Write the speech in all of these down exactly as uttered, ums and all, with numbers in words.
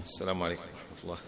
السلام عليكم ورحمة الله.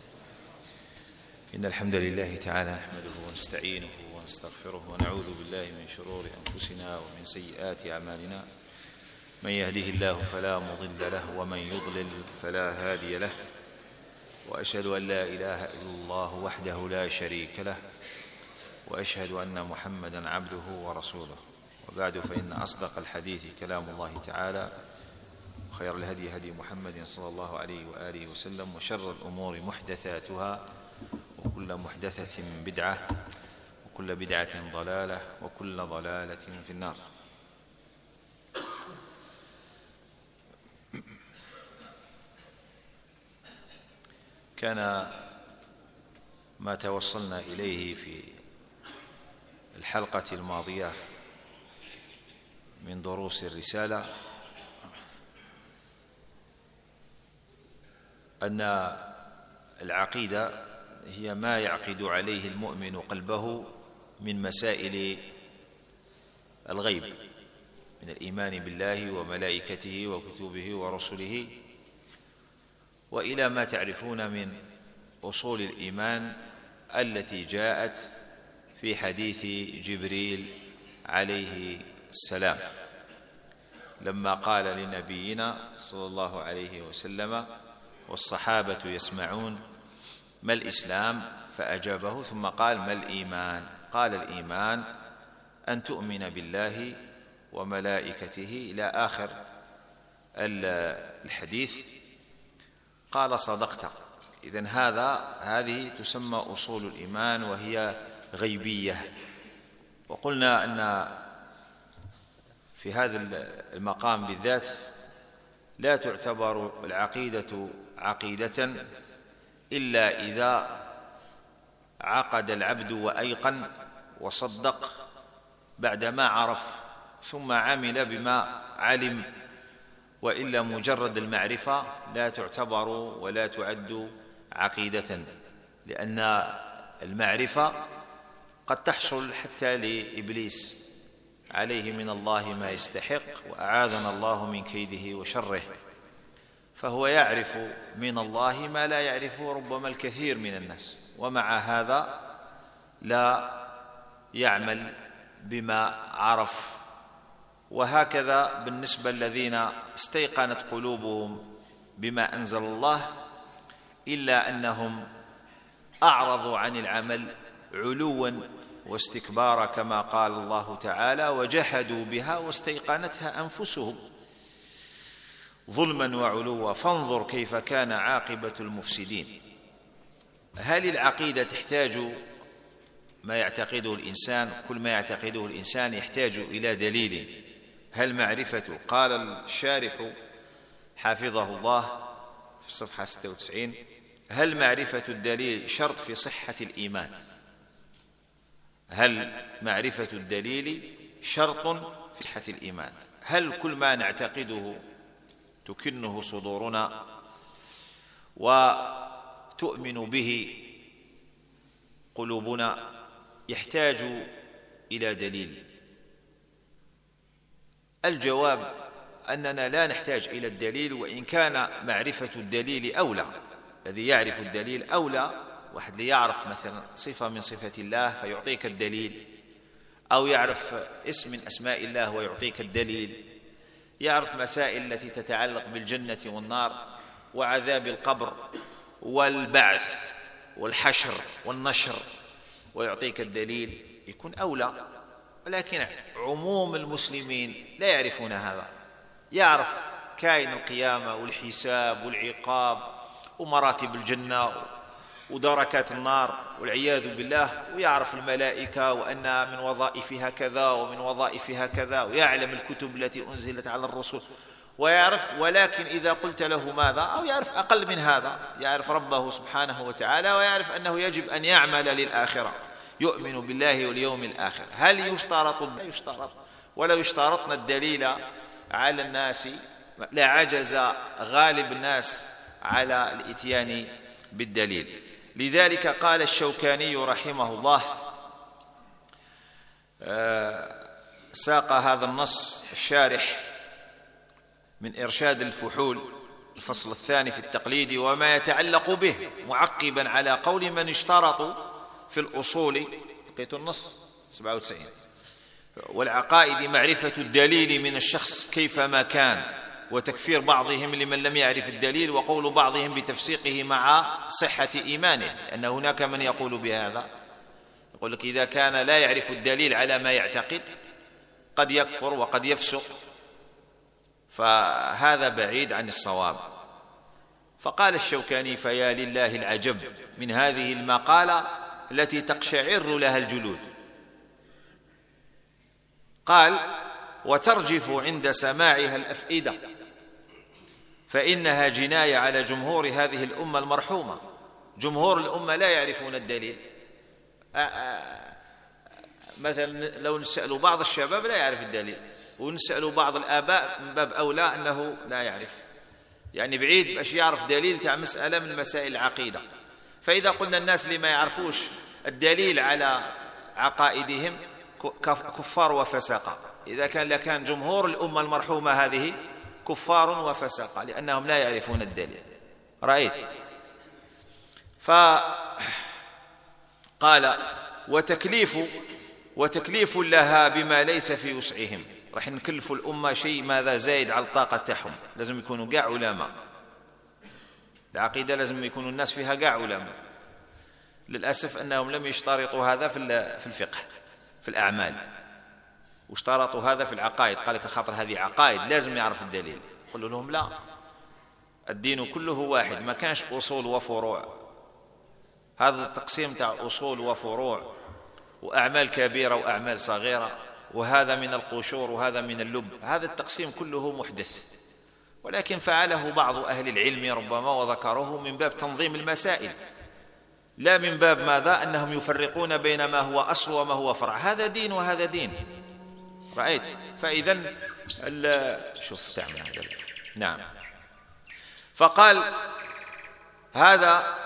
إن الحمد لله تعالى نحمده ونستعينه ونستغفره ونعوذ بالله من شرور أنفسنا ومن سيئات أعمالنا. من يهده الله فلا مضل له ومن يضلل فلا هادي له، وأشهد أن لا إله إلا الله وحده لا شريك له، وأشهد أن محمدًا عبده ورسوله. وبعد، فإن أصدق الحديث كلام الله تعالى، وخير الهدي هدي محمد صلى الله عليه وآله وسلم، وشر الأمور محدثاتها، وكل محدثة بدعة، وكل بدعة ضلالة، وكل ضلالة في النار. كان ما توصلنا إليه في الحلقة الماضية من دروس الرسالة أن العقيدة هي ما يعقد عليه المؤمن قلبه من مسائل الغيب، من الإيمان بالله وملائكته وكتبه ورسله، وإلى ما تعرفون من أصول الإيمان التي جاءت في حديث جبريل عليه السلام لما قال لنبينا صلى الله عليه وسلم والصحابة يسمعون: ما الإسلام؟ فأجابه ثم قال: ما الإيمان؟ قال: الإيمان أن تؤمن بالله وملائكته إلى آخر الحديث. قال: صدقت. إذن هذا هذه تسمى أصول الإيمان، وهي غيبية. وقلنا أن في هذا المقام بالذات لا تعتبر العقيدة عقيدة إلا إذا عقد العبد وأيقن وصدق بعدما عرف ثم عمل بما علم، وإلا مجرد المعرفة لا تعتبر ولا تعد عقيدة، لأن المعرفة قد تحصل حتى لإبليس عليه من الله ما يستحق، وأعاذنا الله من كيده وشره، فهو يعرف من الله ما لا يعرفه ربما الكثير من الناس، ومع هذا لا يعمل بما عرف. وهكذا بالنسبة الذين استيقنت قلوبهم بما أنزل الله، إلا أنهم أعرضوا عن العمل علوا واستكبارا، كما قال الله تعالى: وجحدوا بها واستيقنتها أنفسهم ظلما وعلوا فانظر كيف كان عاقبة المفسدين. هل العقيدة تحتاج ما يعتقده الإنسان؟ كل ما يعتقده الإنسان يحتاج إلى دليل. هل معرفة؟ قال الشارح حفظه الله في الصفحة ستة وتسعين: هل معرفة الدليل شرط في صحة الإيمان؟ هل معرفة الدليل شرط في صحة الإيمان؟ هل كل ما نعتقده تكنه صدورنا وتؤمن به قلوبنا يحتاج إلى دليل؟ الجواب أننا لا نحتاج إلى الدليل، وإن كان معرفة الدليل أولى. الذي يعرف الدليل أولى. واحد ليعرف مثلا صفة من صفات الله فيعطيك الدليل، أو يعرف اسم من أسماء الله ويعطيك الدليل، يعرف مسائل التي تتعلق بالجنة والنار وعذاب القبر والبعث والحشر والنشر ويعطيك الدليل، يكون أولى. ولكن عموم المسلمين لا يعرفون هذا. يعرف كائن القيامة والحساب والعقاب ومراتب الجنة ودركات النار والعياذ بالله، ويعرف الملائكة وأن من وظائفها كذا ومن وظائفها كذا، ويعلم الكتب التي أنزلت على الرسل ويعرف. ولكن إذا قلت له ماذا، أو يعرف أقل من هذا، يعرف ربه سبحانه وتعالى، ويعرف أنه يجب أن يعمل للآخرة، يؤمن بالله واليوم الآخر. هل يشترط؟ لا يشترط. ولو اشترطنا الدليل على الناس لعجز غالب الناس على الإتيان بالدليل. لذلك قال الشوكاني رحمه الله، ساق هذا النص الشارح من إرشاد الفحول الفصل الثاني في التقليد وما يتعلق به، معقبا على قول من اشترطوا في الأصول، لقيت النص سبعة وتسعين، والعقائد معرفة الدليل من الشخص كيفما كان، وتكفير بعضهم لمن لم يعرف الدليل، وقول بعضهم بتفسيقه مع صحة إيمانه، لأن هناك من يقول بهذا، يقول لك إذا كان لا يعرف الدليل على ما يعتقد قد يكفر وقد يفسق، فهذا بعيد عن الصواب. فقال الشوكاني: فيا لله العجب من هذه المقالة التي تقشعر لها الجلود. قال: وترجف عند سماعها الأفئدة، فإنها جناية على جمهور هذه الأمة المرحومة. جمهور الأمة لا يعرفون الدليل. مثلا لو نسأل بعض الشباب لا يعرف الدليل، ونسأل بعض الآباء من باب أولى أنه لا يعرف، يعني بعيد باش يعرف دليل تاع مسألة من مسائل العقيدة. فإذا قلنا الناس اللي ما يعرفوش الدليل على عقائدهم كفار وفسقة، إذا كان لكان جمهور الأمة المرحومة هذه كفار وفسقة لأنهم لا يعرفون الدليل. رأيت؟ فقال: وتكليف وتكليف لها بما ليس في وسعهم. راح نكلفوا الأمة شيء ماذا زايد على الطاقة تاعهم، لازم يكونوا قاع علماء. العقيدة لازم يكونوا الناس فيها قاع علماء. للأسف أنهم لم يشترطوا هذا في الفقه في الأعمال، واشترطوا هذا في العقائد. قال لك خاطر هذه عقائد لازم يعرف الدليل. قلوا لهم لا، الدين كله واحد، ما كانش أصول وفروع. هذا التقسيم تاع أصول وفروع وأعمال كبيرة وأعمال صغيرة، وهذا من القشور وهذا من اللب، هذا التقسيم كله محدث، ولكن فعله بعض أهل العلم ربما وذكروه من باب تنظيم المسائل، لا من باب ماذا أنهم يفرقون بين ما هو أصل وما هو فرع. هذا دين وهذا دين. رأيت؟ فإذن شوف تعمل هذا. نعم. فقال هذا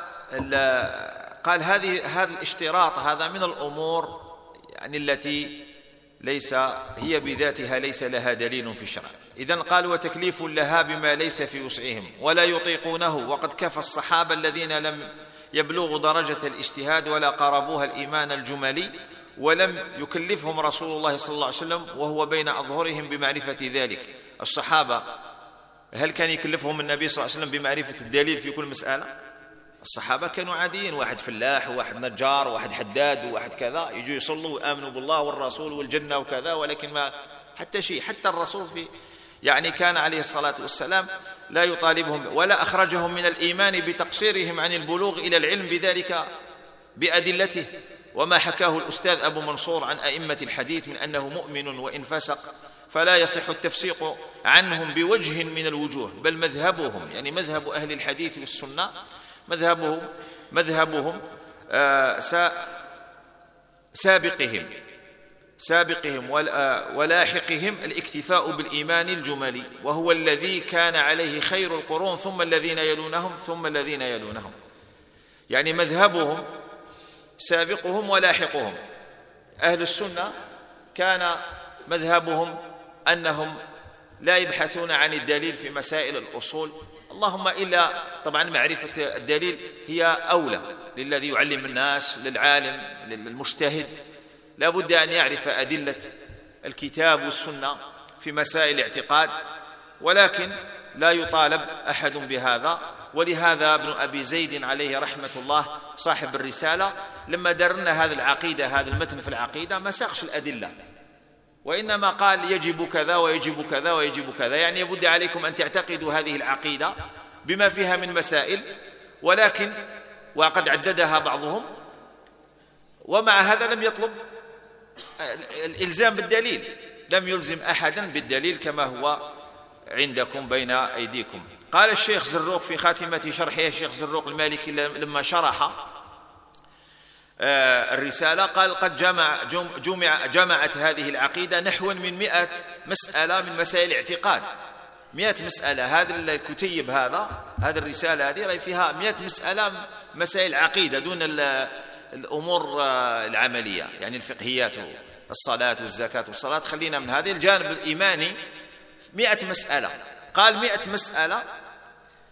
قال هذه هذا الاشتراط هذا من الأمور يعني التي ليس هي بذاتها ليس لها دليل في الشرع. إذن قال: وتكليف لها بما ليس في وسعهم ولا يطيقونه، وقد كفى الصحابة الذين لم يبلغوا درجة الاجتهاد ولا قربوها الإيمان الجملي، ولم يكلفهم رسول الله صلى الله عليه وسلم وهو بين أظهرهم بمعرفة ذلك. الصحابة هل كان يكلفهم النبي صلى الله عليه وسلم بمعرفة الدليل في كل مسألة؟ الصحابة كانوا عاديين، واحد فلاح وواحد نجار وواحد حداد وواحد كذا، يجوا يصلوا وآمنوا بالله والرسول والجنة وكذا، ولكن ما حتى شيء. حتى الرسول في يعني كان عليه الصلاة والسلام لا يطالبهم ولا أخرجهم من الإيمان بتقصيرهم عن البلوغ إلى العلم بذلك بأدلته. وما حكاه الأستاذ أبو منصور عن أئمة الحديث من أنه مؤمن وإن فسق فلا يصح التفسيق عنهم بوجه من الوجوه، بل مذهبهم يعني مذهب أهل الحديث والسنة مذهبهم مذهبهم آه سابقهم سابقهم ولاحقهم الاكتفاء بالإيمان الجملي، وهو الذي كان عليه خير القرون ثم الذين يلونهم ثم الذين يلونهم. يعني مذهبهم سابقهم ولاحقهم. أهل السنة كان مذهبهم أنهم لا يبحثون عن الدليل في مسائل الأصول، اللهم إلا طبعا معرفة الدليل هي أولى للذي يعلم الناس، للعالم، للمجتهد، لا بد أن يعرف أدلة الكتاب والسنة في مسائل الاعتقاد، ولكن لا يطالب أحد بهذا. ولهذا ابن أبي زيد عليه رحمة الله صاحب الرسالة لما درنا هذه العقيدة هذا المتن في العقيدة ما ساقش الأدلة، وإنما قال يجب كذا ويجب كذا ويجب كذا، يعني يبد عليكم أن تعتقدوا هذه العقيدة بما فيها من مسائل، ولكن وقد عددها بعضهم، ومع هذا لم يطلب الإلزام بالدليل، لم يلزم أحدا بالدليل كما هو عندكم بين أيديكم. قال الشيخ زروق في خاتمة شرحه، الشيخ زروق المالكي لما شرح الرسالة قال: قد جمع جمع جمعت هذه العقيدة نحو من مئة مسألة من مسائل الاعتقاد. مئة مسألة. هذا الكتيب هذا هذه الرسالة هذه فيها مئة مسألة مسائل عقيدة دون الأمور العملية يعني الفقهيات، الصلاة والزكاة والصلاة، خلينا من هذه الجانب الإيماني. مئة مسألة. قال مئة مسألة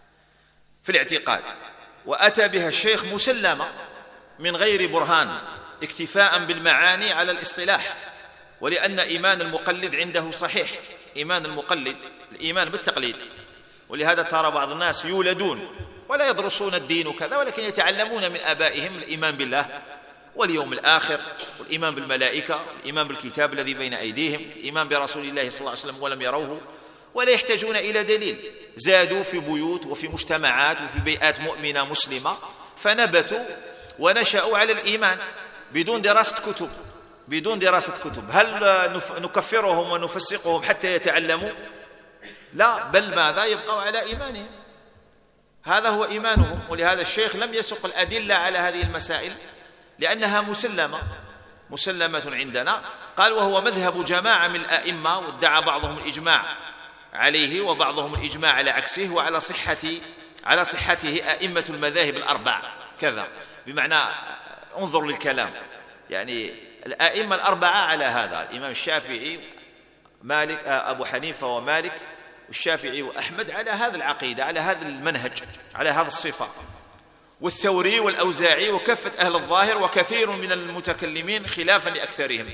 في الاعتقاد، وأتى بها الشيخ مسلمة من غير برهان اكتفاء بالمعاني على الاصطلاح، ولأن إيمان المقلد عنده صحيح. إيمان المقلد الإيمان بالتقليد، ولهذا ترى بعض الناس يولدون ولا يدرسون الدين وكذا، ولكن يتعلمون من آبائهم الإيمان بالله واليوم الآخر، والإيمان بالملائكة، والإيمان بالكتاب الذي بين أيديهم، الإيمان برسول الله صلى الله عليه وسلم ولم يروه، ولا يحتاجون إلى دليل. زادوا في بيوت وفي مجتمعات وفي بيئات مؤمنة مسلمة، فنبتوا ونشأوا على الإيمان بدون دراسة كتب بدون دراسة كتب. هل نكفرهم ونفسقهم حتى يتعلموا؟ لا، بل ماذا؟ يبقوا على إيمانهم، هذا هو إيمانهم. ولهذا الشيخ لم يسق الأدلة على هذه المسائل لأنها مسلمة مسلمة عندنا. قال: وهو مذهب جماعة من الأئمة، وادعى بعضهم الإجماع عليه وبعضهم الإجماع على عكسه، وعلى صحة على صحته أئمة المذاهب الأربع كذا. بمعنى انظر للكلام، يعني الأئمة الأربعة على هذا: الإمام الشافعي، مالك، أبو حنيفة ومالك والشافعي وأحمد على هذا العقيدة، على هذا المنهج، على هذا الصفة، والثوري والأوزاعي وكافة أهل الظاهر، وكثير من المتكلمين خلافا لأكثرهم،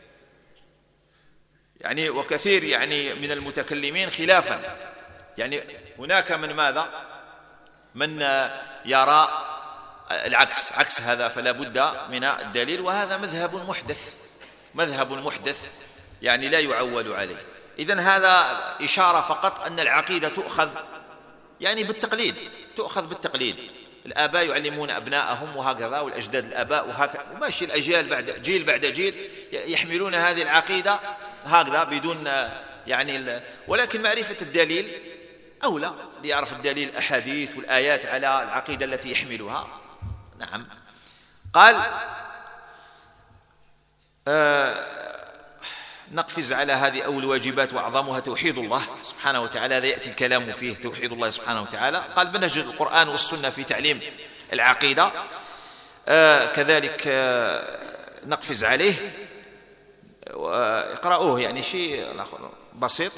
يعني وكثير يعني من المتكلمين خلافا، يعني هناك من ماذا؟ من يرى العكس، عكس هذا، فلا بد من الدليل، وهذا مذهب محدث مذهب محدث يعني لا يعول عليه. إذن هذا إشارة فقط أن العقيدة تؤخذ يعني بالتقليد، تؤخذ بالتقليد. الآباء يعلمون أبنائهم وهكذا، والأجداد الآباء وهكذا، وماشي الأجيال بعد جيل بعد جيل يحملون هذه العقيدة هكذا بدون يعني. ولكن معرفة الدليل أولى، ليعرف الدليل الأحاديث والآيات على العقيدة التي يحملها. نعم. قال: آه نقفز على هذه أول واجبات وأعظمها توحيد الله سبحانه وتعالى. هذا يأتي الكلام فيه، توحيد الله سبحانه وتعالى. قال: منهج القرآن والسنة في تعليم العقيدة. آه كذلك آه نقفز عليه، اقرأوه، يعني شيء بسيط.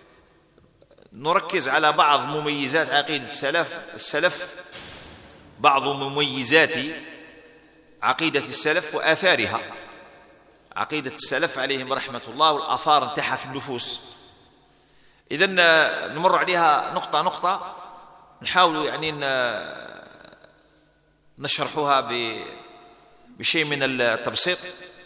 نركز على بعض مميزات عقيدة السلف السلف بعض مميزات عقيدة السلف وآثارها. عقيدة السلف عليهم رحمة الله، والآثار انتحى في النفوس. إذن نمر عليها نقطة نقطة، نحاول يعني نشرحها بشيء من التبسيط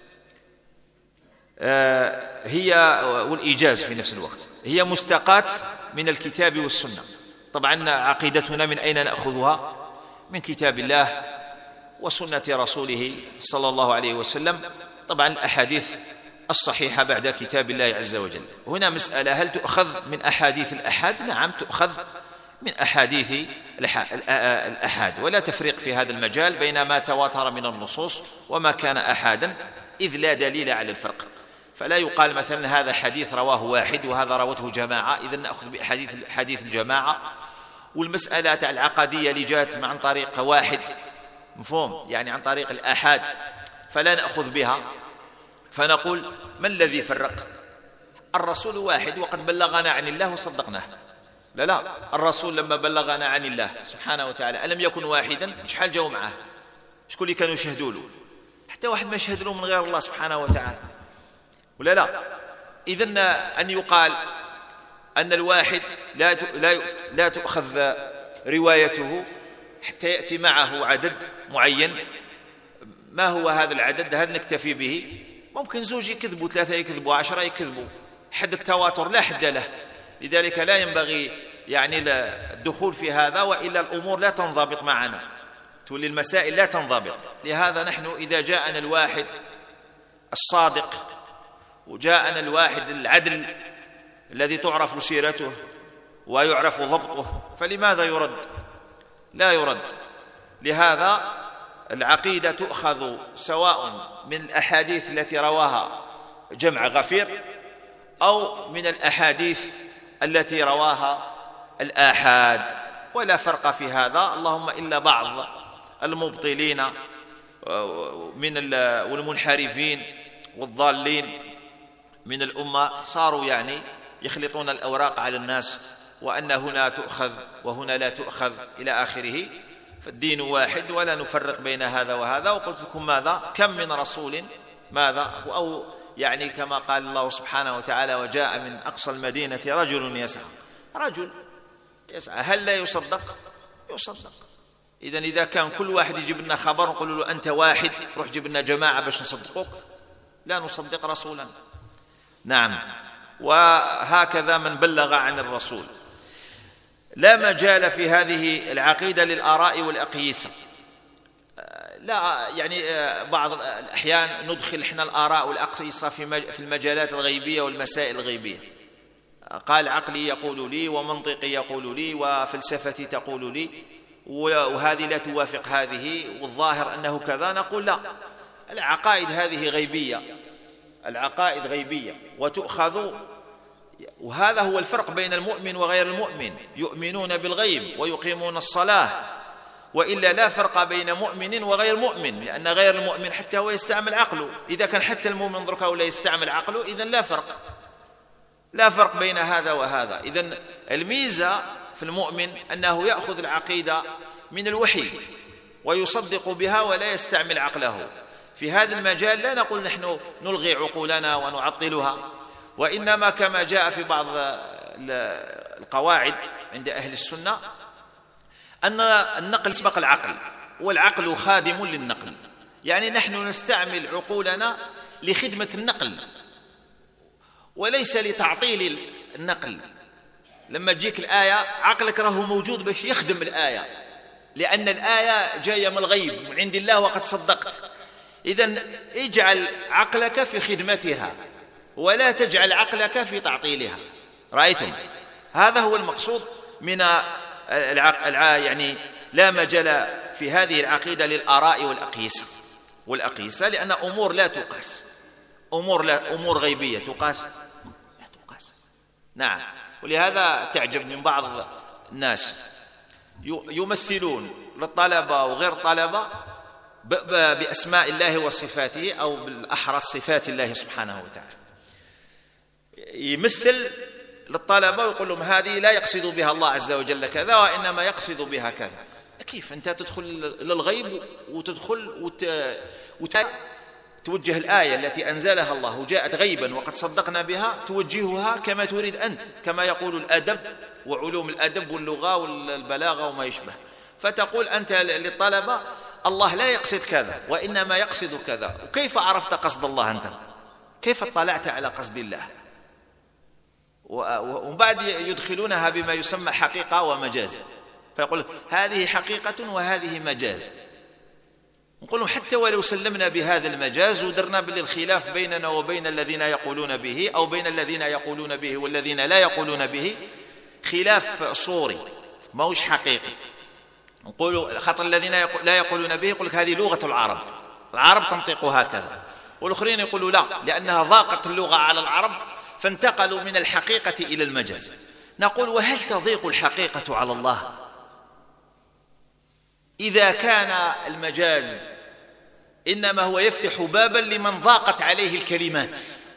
هي والإيجاز في نفس الوقت. هي مستقاة من الكتاب والسنة. طبعا عقيدتنا من أين نأخذها؟ من كتاب الله وسنة رسوله صلى الله عليه وسلم، طبعا الأحاديث الصحيحة بعد كتاب الله عز وجل. هنا مسألة: هل تؤخذ من أحاديث الأحاد؟ نعم، تؤخذ من أحاديث الأحاد، ولا تفرق في هذا المجال بين ما تواتر من النصوص وما كان أحادا، إذ لا دليل على الفرق. فلا يقال مثلا هذا حديث رواه واحد وهذا روته جماعة، إذن نأخذ بحديث حديث الجماعة. والمسألة العقدية اللي جاءت عن طريق واحد، مفهوم، يعني عن طريق الآحاد، فلا نأخذ بها، فنقول: ما الذي فرق؟ الرسول واحد وقد بلغنا عن الله وصدقناه. لا لا، الرسول لما بلغنا عن الله سبحانه وتعالى ألم يكن واحدا؟ شحال جاءوا معه؟ شكون اللي كانوا يشهدوا له؟ حتى واحد ما يشهد له من غير الله سبحانه وتعالى، ولا لا؟ إذن أن يقال أن الواحد لا لا لا تؤخذ روايته حتى يأتي معه عدد معين. ما هو هذا العدد؟ هل نكتفي به؟ ممكن زوج يكذبوا، ثلاثة يكذبوا، عشرة يكذبوا، حد التواتر لا حد له. لذلك لا ينبغي يعني الدخول في هذا، وإلا الأمور لا تنضبط معنا، تولي المسائل لا تنضبط. لهذا نحن إذا جاءنا الواحد الصادق وجاءنا الواحد العدل الذي تعرف سيرته ويعرف ضبطه، فلماذا يرد؟ لا يرد. لهذا العقيدة تؤخذ سواء من الأحاديث التي رواها جمع غفير أو من الأحاديث التي رواها الآحاد، ولا فرق في هذا، اللهم إلا بعض المبطلين من والمنحرفين والضالين من الأمة صاروا يعني يخلطون الأوراق على الناس وأن هنا تؤخذ وهنا لا تؤخذ إلى آخره. فالدين واحد ولا نفرق بين هذا وهذا. وقلت لكم ماذا؟ كم من رسول ماذا؟ أو يعني كما قال الله سبحانه وتعالى: وجاء من أقصى المدينة رجل يسعى. رجل يسعى هل لا يصدق؟ يصدق. إذن إذا كان كل واحد يجيب لنا خبر نقول له أنت واحد، روح جيب لنا جماعة باش نصدقوك، لا نصدق رسولا. نعم. وهكذا من بلغ عن الرسول. لا مجال في هذه العقيدة للآراء والأقيسة. لا يعني بعض الأحيان ندخل إحنا الآراء والأقيسة في المجالات الغيبية والمسائل الغيبية. قال عقلي يقول لي، ومنطقي يقول لي، وفلسفتي تقول لي، وهذه لا توافق هذه، والظاهر أنه كذا. نقول لا، العقائد هذه غيبية، العقائد غيبية وتؤخذ. وهذا هو الفرق بين المؤمن وغير المؤمن. يؤمنون بالغيب ويقيمون الصلاة، وإلا لا فرق بين مؤمن وغير مؤمن، لأن غير المؤمن حتى هو يستعمل عقله. إذا كان حتى المؤمن ذرك ولا يستعمل عقله إذن لا فرق، لا فرق بين هذا وهذا. إذن الميزة في المؤمن أنه يأخذ العقيدة من الوحي ويصدق بها ولا يستعمل عقله. في هذا المجال لا نقول نحن نلغي عقولنا ونعطلها، وإنما كما جاء في بعض القواعد عند أهل السنة أن النقل سبق العقل، والعقل خادم للنقل. يعني نحن نستعمل عقولنا لخدمة النقل وليس لتعطيل النقل. لما تجيك الآية عقلك راه موجود باش يخدم الآية، لأن الآية جاية من الغيب من عند الله وقد صدقت. إذن اجعل عقلك في خدمتها ولا تجعل عقلك في تعطيلها. رأيتم؟ هذا هو المقصود من العقل. يعني لا مجال في هذه العقيدة للآراء والأقيسة والأقيسة لأن أمور لا تقاس، أمور لا أمور غيبية تقاس؟ لا تقاس. نعم. ولهذا تعجب من بعض الناس يمثلون للطلبة وغير طلبة بأسماء الله وصفاته، أو بالأحرى صفات الله سبحانه وتعالى. يمثل للطلبة ويقول لهم هذه لا يقصد بها الله عز وجل كذا، وإنما يقصد بها كذا. كيف أنت تدخل للغيب وتدخل وت... وت... توجه الآية التي أنزلها الله وجاءت غيبا وقد صدقنا بها، توجهها كما تريد أنت، كما يقول الأدب وعلوم الأدب واللغة والبلاغة وما يشبه. فتقول أنت للطلبة الله لا يقصد كذا وإنما يقصد كذا. وكيف عرفت قصد الله أنت؟ كيف اطلعت على قصد الله؟ وبعد يدخلونها بما يسمى حقيقة ومجاز، فيقول هذه حقيقة وهذه مجاز. نقول حتى ولو سلمنا بهذا المجاز ودرنا بالخلاف بيننا وبين الذين يقولون به، أو بين الذين يقولون به والذين لا يقولون به، خلاف صوري ما هوش حقيقي. نقول خاطر الذين لا يقولون به يقول لك هذه لغة العرب، العرب تنطق هكذا، والآخرين يقولوا لا لأنها ضاقت اللغة على العرب فانتقلوا من الحقيقة إلى المجاز. نقول وهل تضيق الحقيقة على الله؟ إذا كان المجاز إنما هو يفتح بابا لمن ضاقت عليه الكلمات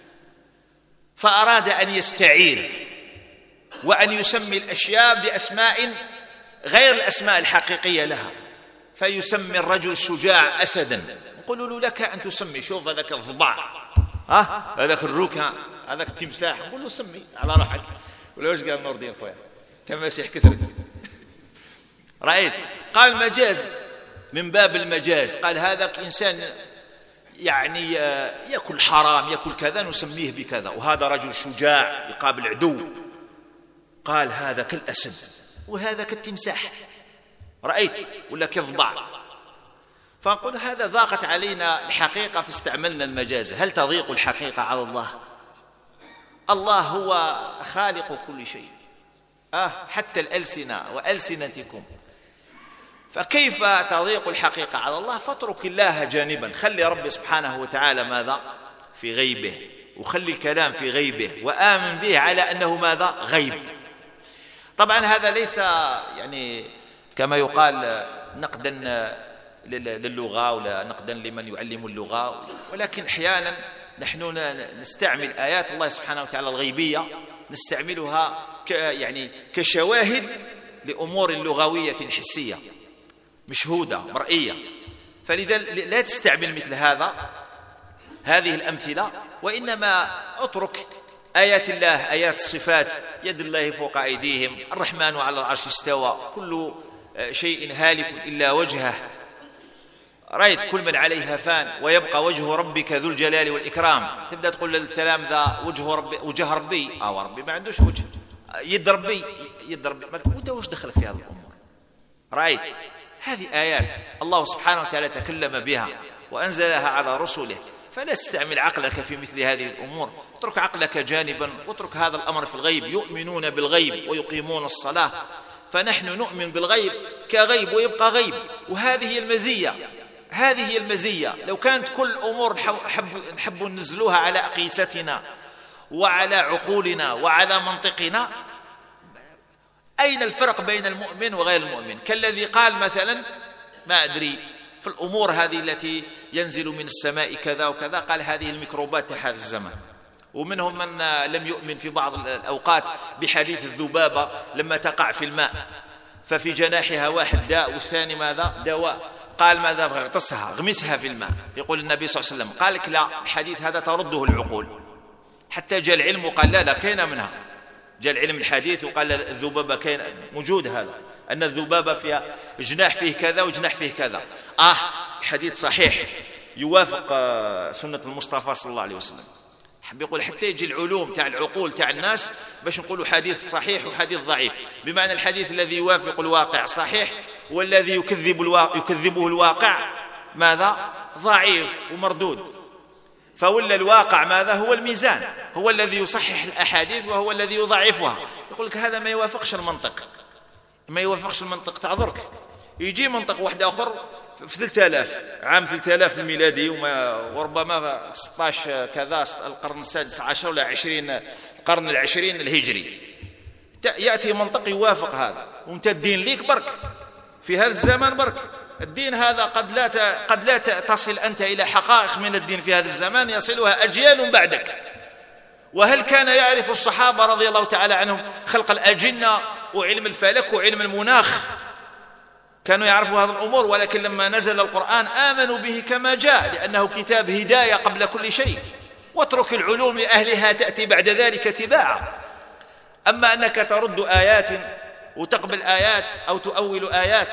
فأراد أن يستعير وأن يسمي الأشياء بأسماء غير الأسماء الحقيقية لها، فيسمي الرجل الشجاع أسدا، نقول له لك أن تسمي، شوف هذاك الضبع، ها هذاك الركع، هذاك التمساح، نقول له سمي على راحتك. ولا واش قال نور دين خويا تماسيح كثرت. رأيت؟ قال مجاز من باب المجاز، قال هذاك إنسان يعني يأكل حرام يأكل كذا نسميه بكذا، وهذا رجل شجاع يقابل عدو، قال هذا كالأسد وهذا كالتمساح. رأيت؟ ولا كالضبع. فنقول هذا ضاقت علينا الحقيقة فاستعملنا المجاز. هل تضيق الحقيقة على الله؟ الله هو خالق كل شيء، آه حتى الألسنة وألسنتكم، فكيف تضيق الحقيقة على الله؟ فاترك الله جانبا، خلي ربي سبحانه وتعالى ماذا في غيبه، وخلي الكلام في غيبه، وآمن به على أنه ماذا غيب. طبعا هذا ليس يعني كما يقال نقدا للغة ولا نقدا لمن يعلم اللغة، ولكن أحيانا نحن نستعمل آيات الله سبحانه وتعالى الغيبية نستعملها يعني كشواهد لأمور لغوية حسية مشهودة مرئية. فلذا لا تستعمل مثل هذا هذه الأمثلة، وإنما اترك آيات الله، آيات الصفات، يد الله فوق أيديهم، الرحمن على العرش استوى، كل شيء هالك إلا وجهه، رأيت كل من عليها فان ويبقى وجه ربك ذو الجلال والإكرام. تبدأ تقول للكلام ذا وجه ربي، وجه ربي آه ربي ما عندوش وجه، يد ربي يد ربي، وانت وش دخلك في هذه الأمور؟ رأيت هذه آيات الله سبحانه وتعالى تكلم بها وأنزلها على رسله، فلا تستعمل عقلك في مثل هذه الأمور، اترك عقلك جانبا واترك هذا الأمر في الغيب. يؤمنون بالغيب ويقيمون الصلاة، فنحن نؤمن بالغيب كغيب ويبقى غيب، وهذه هي المزية، هذه هي المزية. لو كانت كل أمور نحب, نحب ننزلوها على أقيستنا وعلى عقولنا وعلى منطقنا، أين الفرق بين المؤمن وغير المؤمن؟ كالذي قال مثلا ما أدري في الأمور هذه التي ينزل من السماء كذا وكذا، قال هذه الميكروبات تحت هذا الزمن. ومنهم من لم يؤمن في بعض الأوقات بحديث الذبابة لما تقع في الماء ففي جناحها واحد داء والثاني ماذا؟ دواء. قال ماذا؟ اغطسها غمسها في الماء. يقول النبي صلى الله عليه وسلم قال لك لا، الحديث هذا ترده العقول. حتى جاء العلم وقال لا لا كاين منها، جاء العلم الحديث وقال الذبابة كاين موجود، هذا أن الذبابة فيها جناح فيه كذا وجناح فيه كذا. آه حديث صحيح يوافق سنة المصطفى صلى الله عليه وسلم. حب يقول حتى يجي العلوم تاع العقول تاع الناس باش نقولوا حديث صحيح وحديث ضعيف، بمعنى الحديث الذي يوافق الواقع صحيح، والذي يكذب الواقع يكذبه الواقع ماذا؟ ضعيف ومردود. فولا الواقع ماذا؟ هو الميزان، هو الذي يصحح الأحاديث وهو الذي يضعفها. يقول لك هذا ما يوافقش المنطق، ما يوافقش المنطق، تعذرك. يجي منطق واحد آخر في ثلاثة آلاف عام ثلاثة آلاف الميلادي وربما ستة عشر كذا القرن السادس عشر ولا عشرين القرن العشرين الهجري، يأتي منطق يوافق هذا، وانت الدين ليك برك في هذا الزمان برك. الدين هذا قد لا قد لا تصل أنت إلى حقائق من الدين في هذا الزمان يصلها أجيال بعدك. وهل كان يعرف الصحابة رضي الله تعالى عنهم خلق الأجنة وعلم الفلك وعلم المناخ؟ كانوا يعرفوا هذه الأمور، ولكن لما نزل القرآن آمنوا به كما جاء، لأنه كتاب هداية قبل كل شيء. واترك العلوم لأهلها تأتي بعد ذلك تباعا. أما أنك ترد آيات وتقبل آيات أو تؤول آيات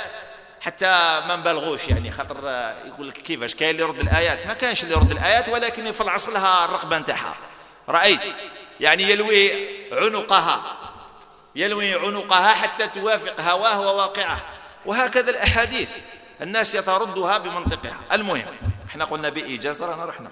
حتى ما نبالغوش، يعني خاطر يقول لك كيفاش كاين اللي يرد الآيات، ما كانش اللي يرد الآيات، ولكن في العصر لها الرقبة نتاعها. رأيت يعني يلوي عنقها يلوي عنقها حتى توافق هواه وواقعه. وهكذا الأحاديث الناس يتردها بمنطقها. المهم احنا قلنا بإيجاز رانا رحنا.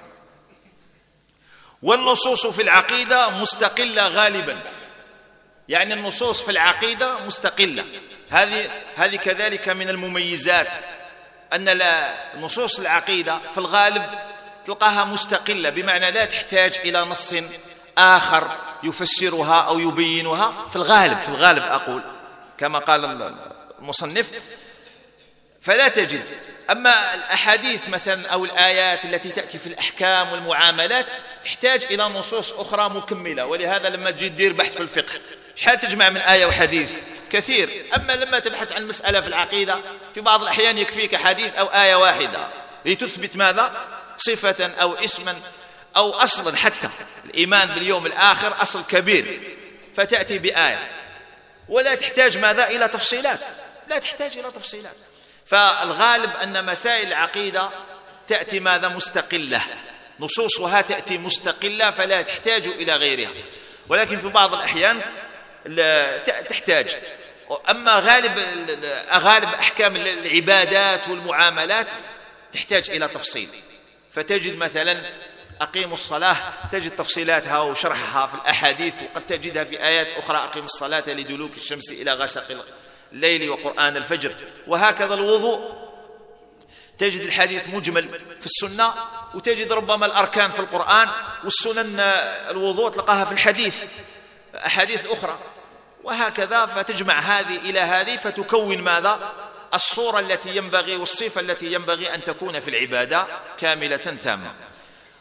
والنصوص في العقيدة مستقلة غالبا، يعني النصوص في العقيدة مستقلة. هذه هذه كذلك من المميزات، أن نصوص العقيدة في الغالب تلقاها مستقلة، بمعنى لا تحتاج إلى نص آخر يفسرها أو يبينها في الغالب، في الغالب أقول كما قال المصنف، فلا تجد. أما الأحاديث مثلا أو الآيات التي تأتي في الأحكام والمعاملات تحتاج إلى نصوص أخرى مكملة. ولهذا لما تجي تدير بحث في الفقه شحال تجمع من آية وحديث؟ كثير. أما لما تبحث عن مسألة في العقيدة في بعض الأحيان يكفيك حديث أو آية واحدة لتثبت ماذا؟ صفة أو اسما أو أصلا. حتى الإيمان باليوم الآخر أصل كبير، فتأتي بآية ولا تحتاج ماذا؟ إلى تفصيلات، لا تحتاج إلى تفصيلات. فالغالب أن مسائل العقيدة تأتي ماذا؟ مستقلة، نصوصها تأتي مستقلة فلا تحتاج إلى غيرها. ولكن في بعض الأحيان تحتاج. أما غالب غالب أحكام العبادات والمعاملات تحتاج إلى تفصيل، فتجد مثلا أقيموا الصلاة تجد تفصيلاتها وشرحها في الأحاديث، وقد تجدها في آيات أخرى أقيم الصلاة لدلوك الشمس إلى غسق الليل وقرآن الفجر. وهكذا الوضوء تجد الحديث مجمل في السنة، وتجد ربما الأركان في القرآن، والسنن الوضوء تلقاها في الحديث أحاديث أخرى. وهكذا فتجمع هذه إلى هذه فتكون ماذا؟ الصورة التي ينبغي والصفة التي ينبغي أن تكون في العبادة كاملة تامة.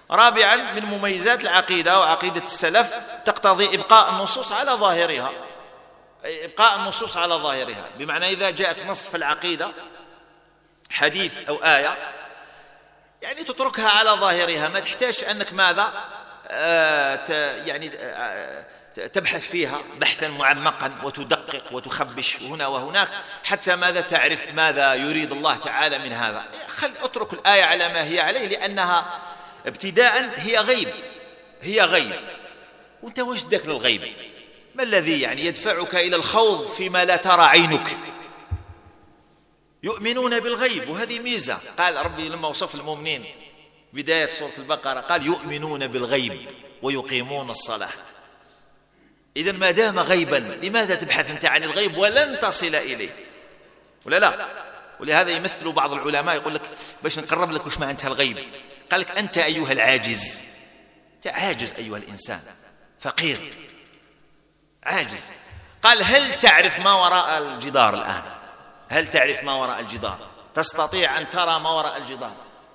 رابعا من مميزات العقيدة وعقيدة السلف تقتضي إبقاء النصوص على ظاهرها، إبقاء النصوص على ظاهرها، بمعنى إذا جاءت نص في العقيدة حديث أو آية يعني تتركها على ظاهرها، ما تحتاج أنك ماذا آه يعني آه تبحث فيها بحثا معمقا وتدقق وتخبش هنا وهناك حتى ماذا تعرف ماذا يريد الله تعالى من هذا. خل اترك الآية على ما هي عليه، لأنها ابتداء هي غيب، هي غيب، وانت وش داك للغيب؟ ما الذي يعني يدفعك إلى الخوض فيما لا ترى عينك؟ يؤمنون بالغيب، وهذه ميزة. قال ربي لما وصف المؤمنين بداية سورة البقرة قال يؤمنون بالغيب ويقيمون الصلاة. إذن ما دام غيبا لماذا تبحث أنت عن الغيب ولن تصل إليه؟ ولا لا؟ ولهذا يمثل بعض العلماء يقول لك باش نقرب لك وش معنى الغيب، قال لك أنت أيها العاجز، أنت عاجز أيها الإنسان، فقير عاجز، قال هل تعرف ما وراء الجدار الآن؟ هل تعرف ما وراء الجدار؟ تستطيع أن ترى ما وراء الجدار؟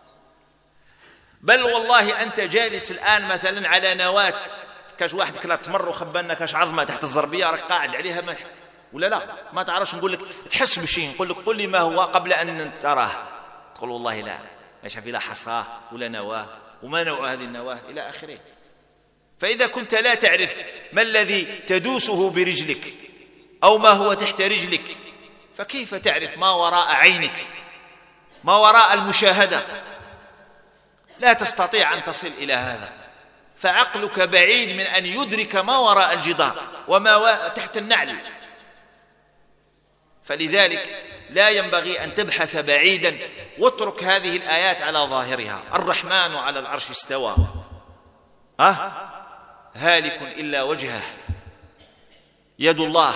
بل والله أنت جالس الآن مثلا على نواة، كاش واحد كلا تمر وخبنا كاش عظمة تحت الزربية راك قاعد عليها ما ولا لا ما تعرفش، نقول لك تحس بشيء، نقول لك قل لي ما هو قبل أن تراه، تقول والله لا ما شاف لا حصاه ولا نواه وما نوع هذه النواه إلى آخره. فإذا كنت لا تعرف ما الذي تدوسه برجلك أو ما هو تحت رجلك، فكيف تعرف ما وراء عينك، ما وراء المشاهدة؟ لا تستطيع أن تصل إلى هذا، فعقلك بعيد من أن يدرك ما وراء الجدار وما تحت النعل. فلذلك لا ينبغي أن تبحث بعيدا، واترك هذه الآيات على ظاهرها. الرحمن على العرش استوى، ها هالك إلا وجهه، يد الله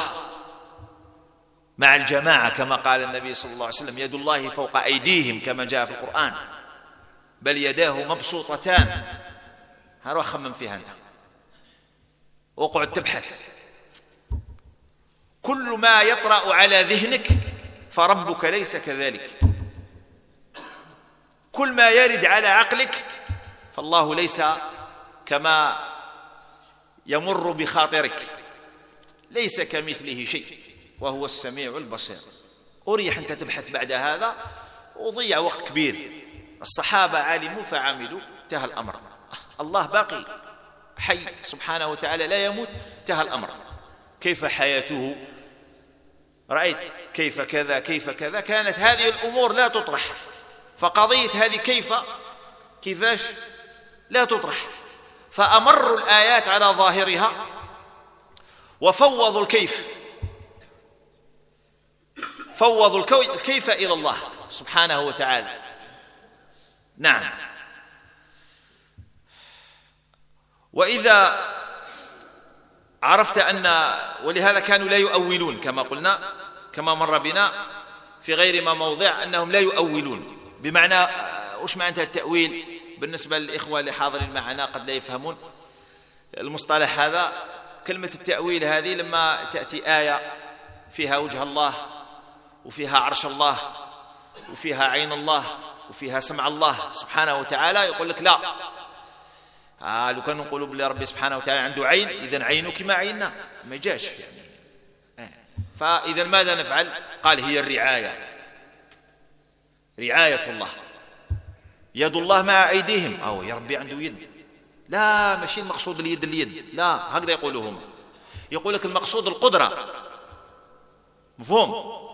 مع الجماعة كما قال النبي صلى الله عليه وسلم يد الله فوق أيديهم كما جاء في القرآن، بل يداه مبسوطتان. هروح خمم فيها أنت وقعد تبحث، كل ما يطرأ على ذهنك فربك ليس كذلك، كل ما يرد على عقلك فالله ليس كما يمر بخاطرك، ليس كمثله شيء وهو السميع البصير. أريح أنت تبحث بعد هذا وضيع وقت كبير. الصحابة علموا فعملوا، انتهى الأمر. الله باقي حي سبحانه وتعالى لا يموت، انتهى الأمر. كيف حياته؟ رأيت كيف كذا كيف كذا، كانت هذه الأمور لا تطرح. فقضية هذه كيف كيفاش لا تطرح، فأمروا الآيات على ظاهرها وفوضوا الكيف، فوضوا الكيف إلى الله سبحانه وتعالى. نعم. وإذا عرفت أن، ولهذا كانوا لا يؤولون كما قلنا كما مر بنا في غير ما موضع أنهم لا يؤولون، بمعنى وش معنى التأويل؟ بالنسبة للإخوة اللي حاضرين معنا قد لا يفهمون المصطلح هذا. كلمة التأويل هذه لما تأتي آية فيها وجه الله وفيها عرش الله وفيها عين الله وفيها سمع الله سبحانه وتعالى، يقول لك لا، آه لو كانوا نقولوا بلي ربي سبحانه وتعالى عنده عين إذن عينه كما عيننا، ما جاش يعني. آه. فإذا ماذا نفعل؟ قال هي الرعاية، رعاية الله، يد الله مع أيديهم. أو يا ربي عنده يد، لا ماشي المقصود اليد اليد، لا هكذا يقولوا هم، يقول لك المقصود القدرة، مفهوم؟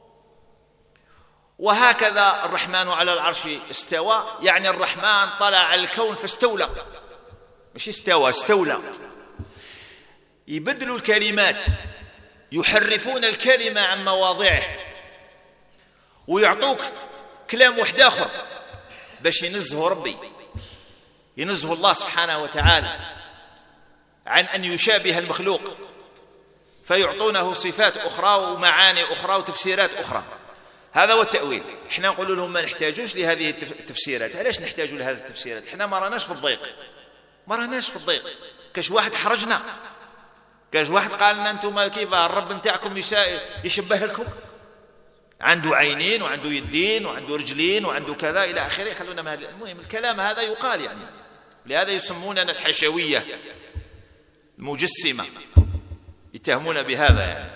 وهكذا الرحمن على العرش استوى، يعني الرحمن طلع على الكون فاستولى، مش استوى، استولى. يبدلوا الكلمات، يحرفون الكلمة عن مواضعه ويعطوك كلام واحد آخر باش ينزهوا ربي، ينزهوا الله سبحانه وتعالى عن أن يشابه المخلوق، فيعطونه صفات أخرى ومعاني أخرى وتفسيرات أخرى. هذا هو التأويل. احنا نقول لهم ما نحتاجوش لهذه التفسيرات. علاش نحتاج لهذه التفسيرات؟ احنا ما راناش في الضيق، ما راناش في الضيق. كاش واحد حرجنا، كاش واحد قال لنا انتم كيف الرب نتاعكم يشبه لكم، عنده عينين وعنده يدين وعنده رجلين وعنده كذا الى اخره. خلونا من هذا. المهم الكلام هذا يقال يعني، لهذا يسموننا الحشوية المجسمة، يتهمون بهذا يعني.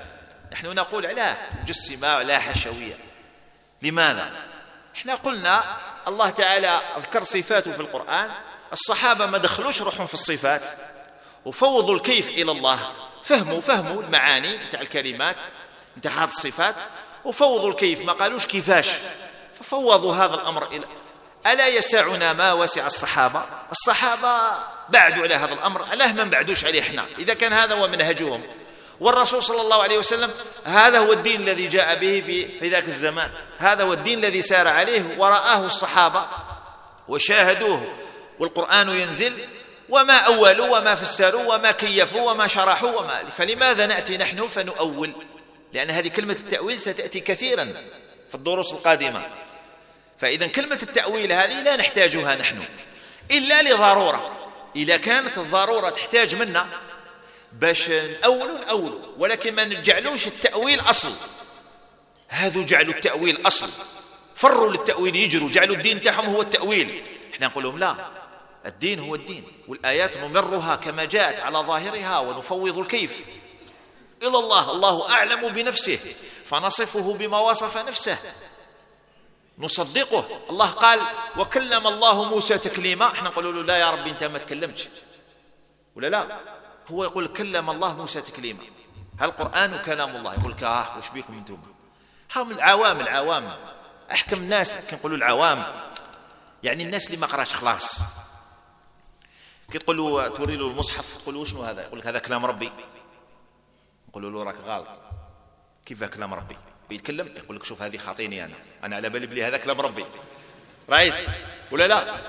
نحن نقول لا مجسمة ولا حشوية. لماذا؟ احنا قلنا الله تعالى ذكر صفاته في القرآن، الصحابة ما دخلوش روحهم في الصفات وفوضوا الكيف إلى الله، فهموا فهموا المعاني نتاع الكلمات نتاع هذه الصفات وفوضوا الكيف، ما قالوش كيفاش، ففوضوا هذا الأمر إلى. ألا يسعنا ما وسع الصحابة؟ الصحابة بعدوا على هذا الأمر، ألا ما بعدوش عليه احنا إذا كان هذا هو منهجهم؟ والرسول صلى الله عليه وسلم هذا هو الدين الذي جاء به في, في ذاك الزمان، هذا هو الدين الذي سار عليه ورآه الصحابة وشاهدوه، والقرآن ينزل وما أولوا وما فسروا وما كيفوا وما شرحوا وما. فلماذا نأتي نحن فنؤول؟ لأن هذه كلمة التأويل ستأتي كثيرا في الدروس القادمة. فإذا كلمة التأويل هذه لا نحتاجها نحن إلا لضرورة، إذا كانت الضرورة تحتاج منا باش نأولوا نأولوا، ولكن ما نجعلوش التأويل أصل. هذو جعلوا التأويل أصل، فروا للتأويل يجروا، جعلوا الدين تاعهم هو التأويل. احنا نقول لهم لا، الدين هو الدين، والآيات نمرها كما جاءت على ظاهرها ونفوض الكيف إلى الله. الله أعلم بنفسه فنصفه بما وصف نفسه، نصدقه. الله قال وكلم الله موسى تكليما، احنا نقول له لا يا ربي انت ما تكلمتش، ولا لا؟ هو يقول كلم الله موسى تكليما، هل القرآن كلام الله؟ يقول لك اه وش بيكم انتم؟ هم العوام، العوام احكم الناس كنقولوا العوام يعني الناس اللي ما قراش خلاص. كي تقول له توري له المصحف تقول له شنو هذا؟ يقول لك هذا كلام ربي. نقول له راك غلط، كيف كلام ربي؟ بيتكلم يقول لك شوف هذه خاطيني انا انا على بالي بلي هذا كلام ربي، رايت ولا لا؟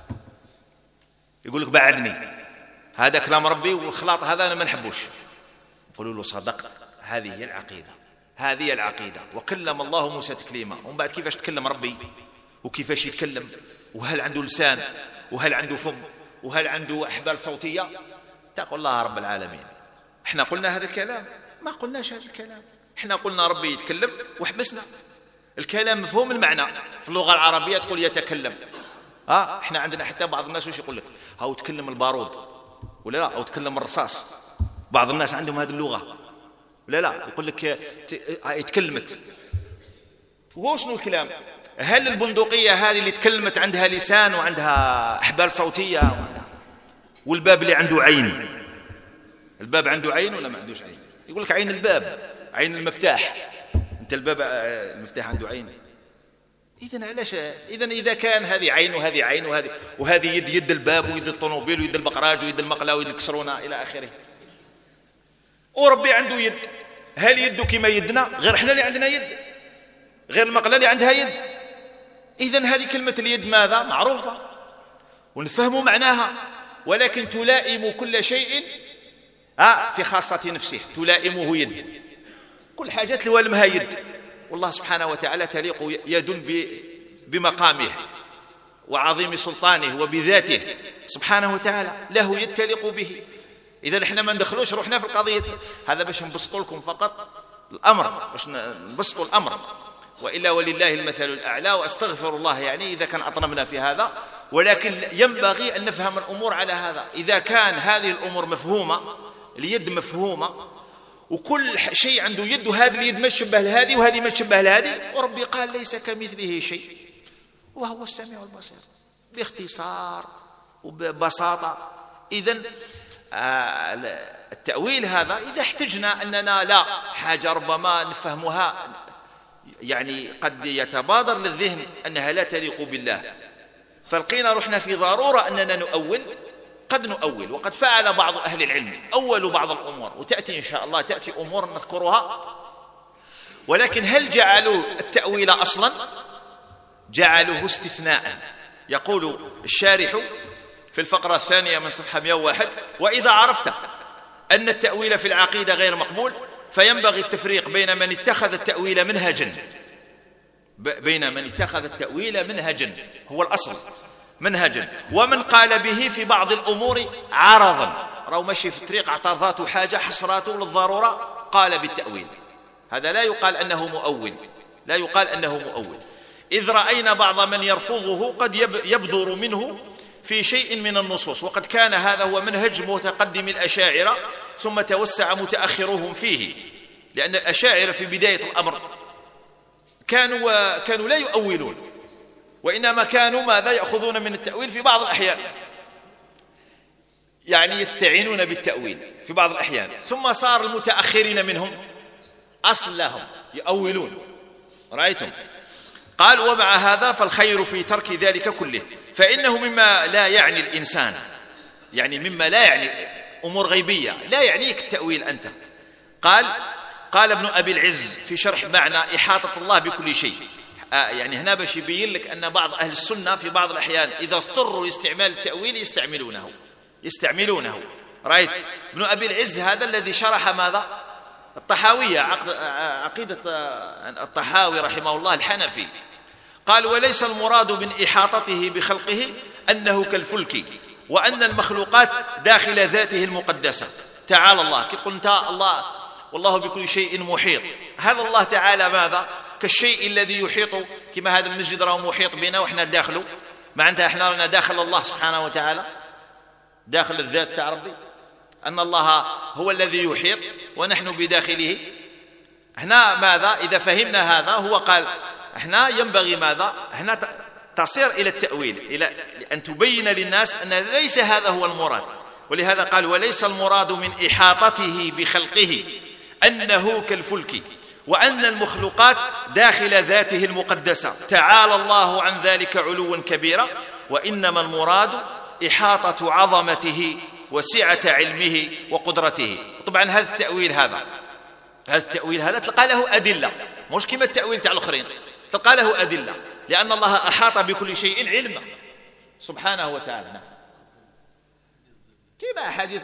يقول لك بعدني هذا كلام ربي والخلاط هذا انا ما نحبوش. نقول له صدقت، هذه هي العقيده، هذه هي العقيده. وكلم الله موسى تكليما. ومن بعد كيفاش تكلم ربي وكيفاش يتكلم، وهل عنده لسان وهل عنده فم وهل عنده احبال صوتيه؟ تقول الله رب العالمين. احنا قلنا هذا الكلام؟ ما قلناش هذا الكلام، احنا قلنا ربي يتكلم وحبسنا. الكلام مفهوم المعنى في اللغه العربيه تقول يتكلم. ها احنا عندنا حتى بعض الناس وش يقول لك؟ هاو تكلم البارود ولا لا؟ او تكلم الرصاص. بعض الناس عندهم هذه اللغه ولا لا؟ يقول لك يتكلمت. وهو شنو الكلام؟ هل البندقيه هذه اللي تكلمت عندها لسان وعندها احبال صوتيه وعندها، والباب اللي عنده عين، الباب عنده عين ولا ما عندوش عين؟ يقول لك عين الباب، عين المفتاح. انت الباب المفتاح عنده عين. اذا علاش؟ اذا اذا كان هذه عين وهذه عين وهذه وهذه يد يد الباب ويد الطوموبيل ويد البقراج ويد المقله ويد الكسرونه الى اخره، وربي عنده يد، هل يده كما يدنا؟ غير احنا اللي عندنا يد، غير المقله اللي عندها يد. اذا هذه كلمه اليد ماذا؟ معروفه ونفهم معناها، ولكن تلائم كل شيء آه في خاصة نفسه، تلائمه يد. كل حاجات لوالمها يد، والله سبحانه وتعالى تليق يد بمقامه وعظيم سلطانه وبذاته سبحانه وتعالى، له يد تليق به. إذا احنا ما ندخلوش روحنا في القضية هذا باش نبسطوا لكم فقط الأمر، باش نبسطوا الأمر، وإلا ولله المثل الأعلى. وأستغفر الله يعني إذا كان أطنبنا في هذا، ولكن ينبغي أن نفهم الأمور على هذا. إذا كان هذه الأمور مفهومة، اليد مفهومة وكل شيء عنده يد، وهذه اليد ما تشبه لهذه وهذه ما تشبه لهذه، وربي قال ليس كمثله شيء وهو السميع البصير، باختصار وببساطة. إذن التأويل هذا إذا احتجنا أننا لا حاجة ربما نفهمها، يعني قد يتبادر للذهن أنها لا تليق بالله، فلقينا رحنا في ضرورة أننا نؤول، قد نؤول. وقد فعل بعض أهل العلم أولوا بعض الأمور، وتأتي إن شاء الله تأتي أمور نذكرها. ولكن هل جعلوا التأويل أصلا؟ جعلوه استثناء. يقول الشارح في الفقرة الثانية من صفحة مئة وواحد: وإذا عرفت أن التأويل في العقيدة غير مقبول فينبغي التفريق بين من اتخذ التأويل منهجا بين من اتخذ التأويل منهجا هو الأصل منهجا، ومن قال به في بعض الأمور عرضا، راهو ماشي في الطريق اعترضاته حاجة حصراته للضرورة قال بالتأويل، هذا لا يقال أنه مؤول، لا يقال أنه مؤول. إذ رأينا بعض من يرفضه قد يبدر منه في شيء من النصوص، وقد كان هذا هو منهج متقدم الأشاعرة ثم توسع متأخرهم فيه، لأن الأشاعرة في بداية الأمر كانوا كانوا لا يؤولون، وإنما كانوا ماذا يأخذون من التأويل في بعض الأحيان، يعني يستعينون بالتأويل في بعض الأحيان. ثم صار المتأخرين منهم أصل لهم يؤولون، رأيتم؟ قال: ومع هذا فالخير في ترك ذلك كله، فإنه مما لا يعني الإنسان، يعني مما لا يعني أمور غيبية، لا يعنيك التأويل أنت. قال قال ابن أبي العز في شرح معنى إحاطة الله بكل شيء، آه يعني هنا باش يبين لك أن بعض أهل السنة في بعض الأحيان إذا اضطروا لاستعمال التأويل يستعملونه يستعملونه رأيت؟ ابن أبي العز هذا الذي شرح ماذا؟ الطحاوية، عقيدة الطحاوي رحمه الله الحنفي. قال: وليس المراد من إحاطته بخلقه أنه كالفلك، وأن المخلوقات داخل ذاته المقدسة. تعالى الله، كي تقول أنت الله والله بكل شيء محيط، هذا الله تعالى ماذا؟ كالشيء الذي يحيط، كما هذا المسجد راه محيط بنا وإحنا داخله، معناتها إحنا رانا داخل الله سبحانه وتعالى، داخل الذات تاع ربي، أن الله هو الذي يحيط ونحن بداخله. هنا ماذا؟ إذا فهمنا هذا، هو قال هنا ينبغي ماذا؟ هنا تصير إلى التأويل، إلى أن تبين للناس أن ليس هذا هو المراد. ولهذا قال: وليس المراد من إحاطته بخلقه أنه كالفلك، وأن المخلوقات داخل ذاته المقدسة. تعالى الله عن ذلك علوا كبيرا، وإنما المراد إحاطة عظمته وسعة علمه وقدرته. طبعا هذا التأويل هذا هذا التأويل هذا تلقى له أدلة، مش كما التأويل تاع الآخرين، تلقى له أدلة، لأن الله أحاط بكل شيء علما سبحانه وتعالى. كما حديث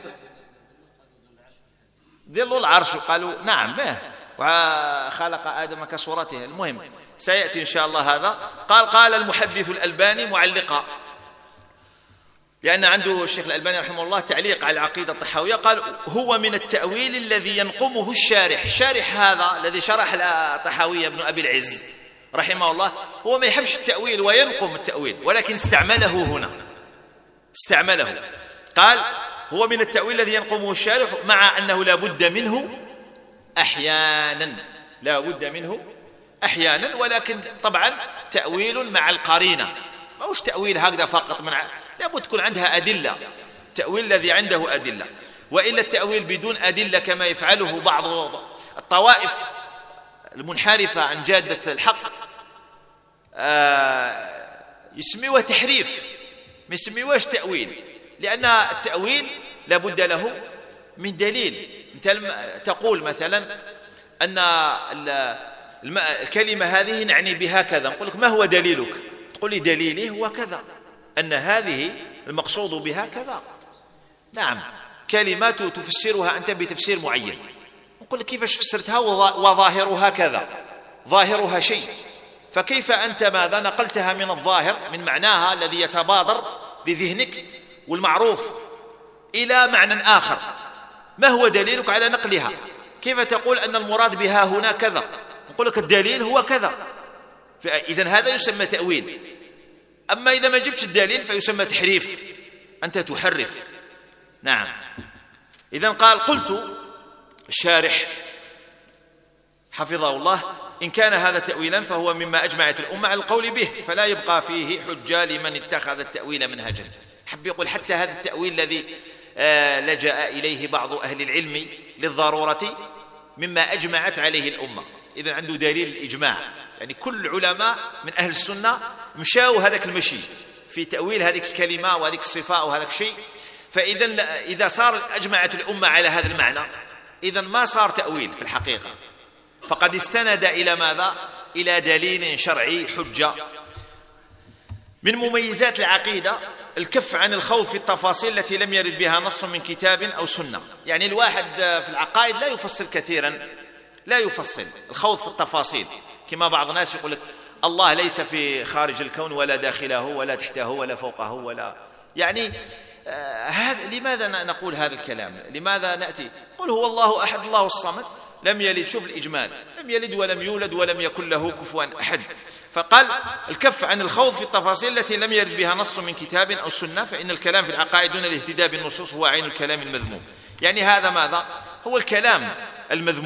ذل العرش، قالوا نعم ما وخلق آدم كصورته. المهم سيأتي إن شاء الله هذا. قال قال المحدث الألباني معلقا، لأن عنده الشيخ الألباني رحمه الله تعليق على العقيدة الطحاوية، قال: هو من التأويل الذي ينقمه الشارح. الشارح هذا الذي شرح الطحاوية ابن أبي العز رحمه الله، هو ما يحبش التأويل وينقم التأويل، ولكن استعمله هنا، استعمله. قال: هو من التأويل الذي ينقمه الشارح، مع أنه لا بد منه أحيانا، لا بد منه أحيانا، ولكن طبعا تأويل مع القرينة، مش تأويل هكذا فقط، من لابد تكون عندها أدلة، التأويل الذي عنده أدلة. وإلا التأويل بدون أدلة كما يفعله بعض الطوائف المنحرفة عن جادة الحق آه يسميوه تحريف، ما يسميوهش تأويل، لأن التأويل لابد له من دليل. أنت تقول مثلا أن الكلمة هذه نعني بها كذا، نقول لك: ما هو دليلك؟ تقول لي: دليلي هو كذا، أن هذه المقصود بها كذا. نعم، كلمات تفسرها أنت بتفسير معين، نقول لك: كيفاش فسرتها وظاهرها كذا، ظاهرها شيء، فكيف أنت ماذا نقلتها من الظاهر، من معناها الذي يتبادر لذهنك والمعروف، إلى معنى آخر؟ ما هو دليلك على نقلها؟ كيف تقول أن المراد بها هنا كذا؟ نقول لك: الدليل هو كذا. فإذن هذا يسمى تأويل. أما إذا ما جبتش الدليل فيسمى تحريف، أنت تحرف. نعم. إذن قال: قلت الشارح حفظه الله: إن كان هذا تأويلا فهو مما أجمعت الأمة على القول به، فلا يبقى فيه حجة لمن اتخذ التأويل منهجا. حب يقول حتى هذا التأويل الذي آه لجأ إليه بعض أهل العلم للضرورة مما أجمعت عليه الأمة. إذن عنده دليل الإجماع، يعني كل علماء من أهل السنة مشاو هذاك المشي في تأويل هذه الكلمة وهذه الصفة وهذاك الشيء. فإذا إذا صار أجمعت الأمة على هذا المعنى، إذن ما صار تأويل في الحقيقة، فقد استند إلى ماذا؟ إلى دليل شرعي حجة. من مميزات العقيدة الكف عن الخوض في التفاصيل التي لم يرد بها نص من كتاب أو سنة. يعني الواحد في العقائد لا يفصل كثيرا، لا يفصل الخوض في التفاصيل، كما بعض الناس يقول لك: الله ليس في خارج الكون ولا داخله ولا تحته ولا فوقه ولا، يعني آه هذا لماذا نقول هذا الكلام؟ لماذا نأتي قل هو الله أحد الله الصمد لم يلد؟ شوف الإجمال، لم يلد ولم يولد ولم يكن له كفوا أحد. فقال: الكف عن الخوض في التفاصيل التي لم يرد بها نص من كتاب أو سنة، فإن الكلام في العقائد دون الاهتداء بالنصوص هو عين الكلام المذموم. يعني هذا ماذا؟ هو الكلام المذموم.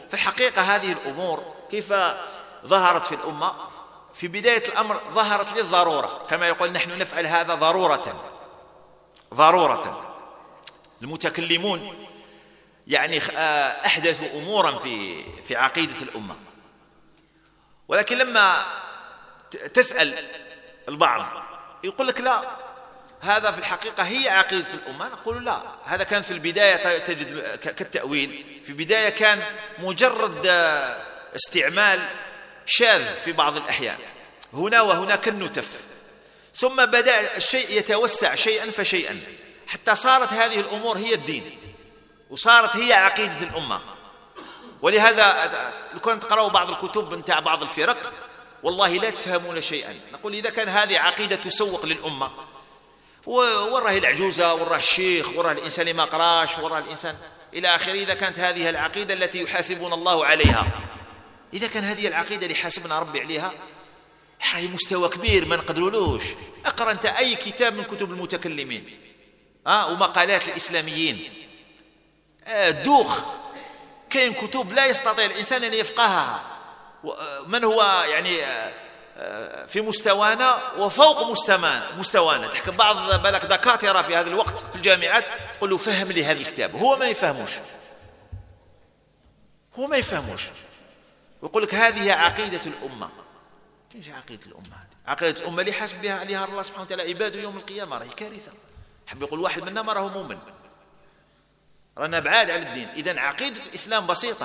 في الحقيقة هذه الأمور كيف ظهرت في الأمة؟ في بداية الأمر ظهرت للضرورة، كما يقول نحن نفعل هذا ضرورة ضرورة. المتكلمون يعني أحدثوا أمورا في في عقيدة الأمة، ولكن لما تسأل البعض يقول لك لا، هذا في الحقيقة هي عقيدة الأمة. نقول لا، هذا كان في البداية تجد كالتأويل، في البداية كان مجرد استعمال شاذ في بعض الأحيان هنا وهنا كالنتف، ثم بدأ الشيء يتوسع شيئا فشيئا حتى صارت هذه الأمور هي الدين وصارت هي عقيدة الأمة. ولهذا لو كنت تقرأوا بعض الكتب نتاع بعض الفرق والله لا تفهمون شيئا. نقول إذا كان هذه عقيدة تسوق للأمة، وراه العجوزة وراه الشيخ وراه الإنسان اللي ما قراش وراه الإنسان إلى آخره، إذا كانت هذه العقيدة التي يحاسبون الله عليها، إذا كان هذه العقيدة اللي حاسبنا ربي عليها، هي مستوى كبير ما نقدرولوش. اقرأ أنت أي كتاب من كتب المتكلمين ها ومقالات الإسلاميين، دوخ. كاين كتب لا يستطيع الإنسان أن يفقهها. من هو يعني في مستوانا وفوق مستوانا، تحكم بعض بالك دكاترة في هذا الوقت في الجامعات تقول له فهم لي هذا الكتاب، هو ما يفهموش هو ما يفهموش ويقول لك هذه عقيدة الأمة. كيف عقيدة الأمة؟ عقيدة الأمة اللي حسب بها عليها الله سبحانه وتعالى عباده يوم القيامة، راهي كارثة. حب يقول واحد منا ما راه مؤمن، رانا بعاد على الدين. إذن عقيدة الإسلام بسيطة،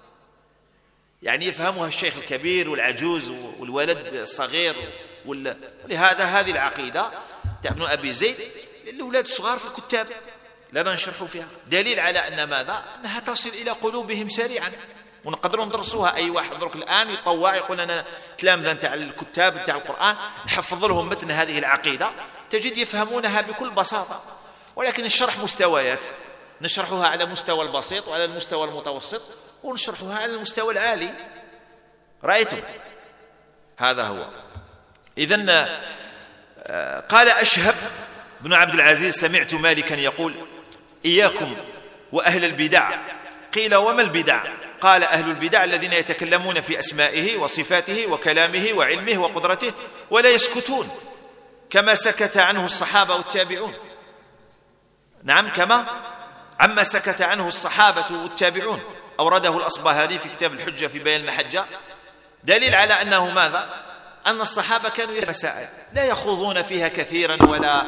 يعني يفهمها الشيخ الكبير والعجوز والولد الصغير. ولهذا هذه العقيدة تاع ابن أبي زيد للأولاد الصغار في الكتاب لا نشرح فيها، دليل على أن ماذا؟ أنها تصل إلى قلوبهم سريعا ونقدروا ندرسوها. أي واحد درك الآن يطوع يقول أنا تلامذة تاع الكتاب تاع القرآن نحفظ لهم متن هذه العقيدة، تجد يفهمونها بكل بساطة. ولكن الشرح مستويات، نشرحها على مستوى البسيط وعلى المستوى المتوسط ونشرحها على المستوى العالي. رأيتم؟ هذا هو. إذن قال أشهب بن عبد العزيز سمعت مالكا يقول إياكم وأهل البدع. قيل وما البدع؟ قال أهل البدع الذين يتكلمون في أسمائه وصفاته وكلامه وعلمه وقدرته ولا يسكتون كما سكت عنه الصحابة والتابعون. نعم، كما عما سكت عنه الصحابة والتابعون. أورده الأصبهاني في كتاب الحجة في بيان المحجة، دليل على أنه ماذا؟ أن الصحابة كانوا مسائل لا يخوضون فيها كثيرا ولا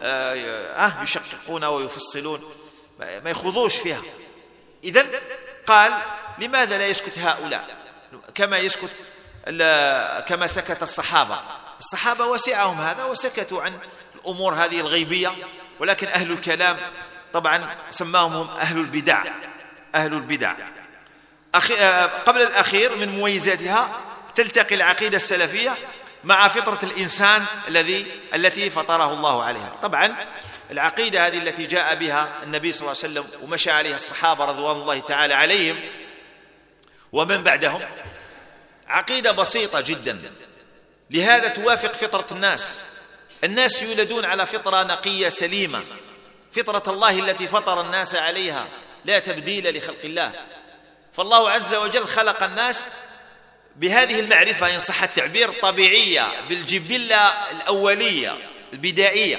آه يشققون ويفصلون، ما يخوضوش فيها. إذن قال لماذا لا يسكت هؤلاء كما يسكت كما سكت الصحابة؟ الصحابة وسعهم هذا وسكتوا عن الأمور هذه الغيبية. ولكن أهل الكلام طبعا سماهم هم أهل البدع. أهل البدع قبل الأخير من مميزاتها تلتقي العقيدة السلفية مع فطرة الإنسان الذي التي فطره الله عليها. طبعا العقيدة هذه التي جاء بها النبي صلى الله عليه وسلم ومشى عليها الصحابة رضوان الله تعالى عليهم ومن بعدهم عقيدة بسيطة جدا، لهذا توافق فطرة الناس. الناس يولدون على فطرة نقية سليمة، فطرة الله التي فطر الناس عليها، لا تبديل لخلق الله. فالله عز وجل خلق الناس بهذه المعرفة إن صح التعبير طبيعية، بالجبلة الأولية البدائية،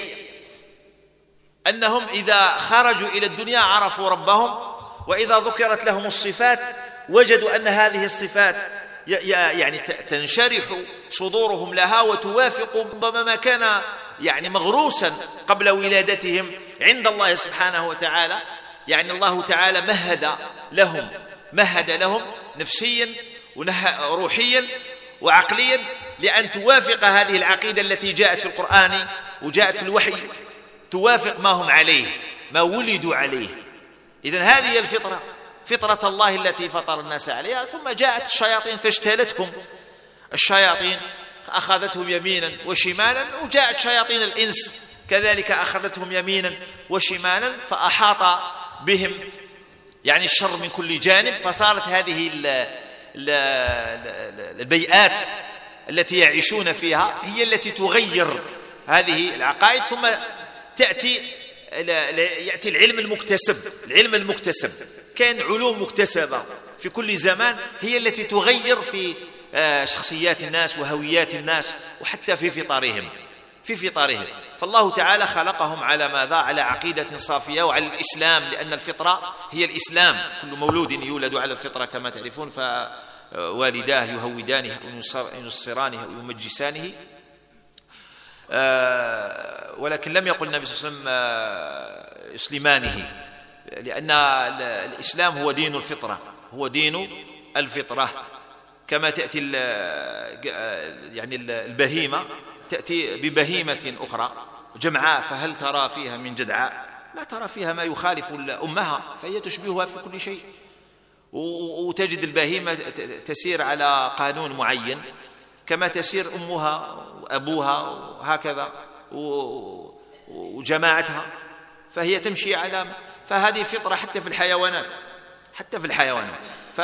أنهم إذا خرجوا إلى الدنيا عرفوا ربهم، وإذا ذكرت لهم الصفات وجدوا أن هذه الصفات يعني تنشرح صدورهم لها وتوافق ربما ما كان يعني مغروسا قبل ولادتهم عند الله سبحانه وتعالى. يعني الله تعالى مهد لهم مهد لهم نفسيا وروحيا وعقليا لأن توافق هذه العقيدة التي جاءت في القرآن وجاءت في الوحي، توافق ما هم عليه، ما ولدوا عليه. إذن هذه الفطرة، فطرة الله التي فطر الناس عليها. ثم جاءت الشياطين فاجتالتهم الشياطين، أخذتهم يمينا وشمالا، وجاءت شياطين الإنس كذلك أخذتهم يمينا وشمالا، فأحاط بهم يعني الشر من كل جانب. فصارت هذه البيئات التي يعيشون فيها هي التي تغير هذه العقائد. ثم تأتي يأتي العلم المكتسب. العلم المكتسب كان علوم مكتسبة في كل زمان هي التي تغير في شخصيات الناس وهويات الناس وحتى في فطارهم في فطارهم فالله تعالى خلقهم على ماذا؟ على عقيدة صافية وعلى الإسلام، لأن الفطرة هي الإسلام. كل مولود يولد على الفطرة كما تعرفون، فوالداه يهودانه أو ينصرانه أو يمجسانه. ولكن لم يقل النبي صلى الله عليه وسلم يسلمانه، لأن الإسلام هو دين الفطرة، هو دين الفطرة. كما تأتي يعني البهيمة تأتي ببهيمة أخرى جمعاء فهل ترى فيها من جدعاء؟ لا ترى فيها ما يخالف أمها، فهي تشبهها في كل شيء. وتجد البهيمة تسير على قانون معين كما تسير أمها وأبوها وهكذا وجماعتها، فهي تمشي على، فهذه فطرة حتى في الحيوانات، حتى في الحيوانات.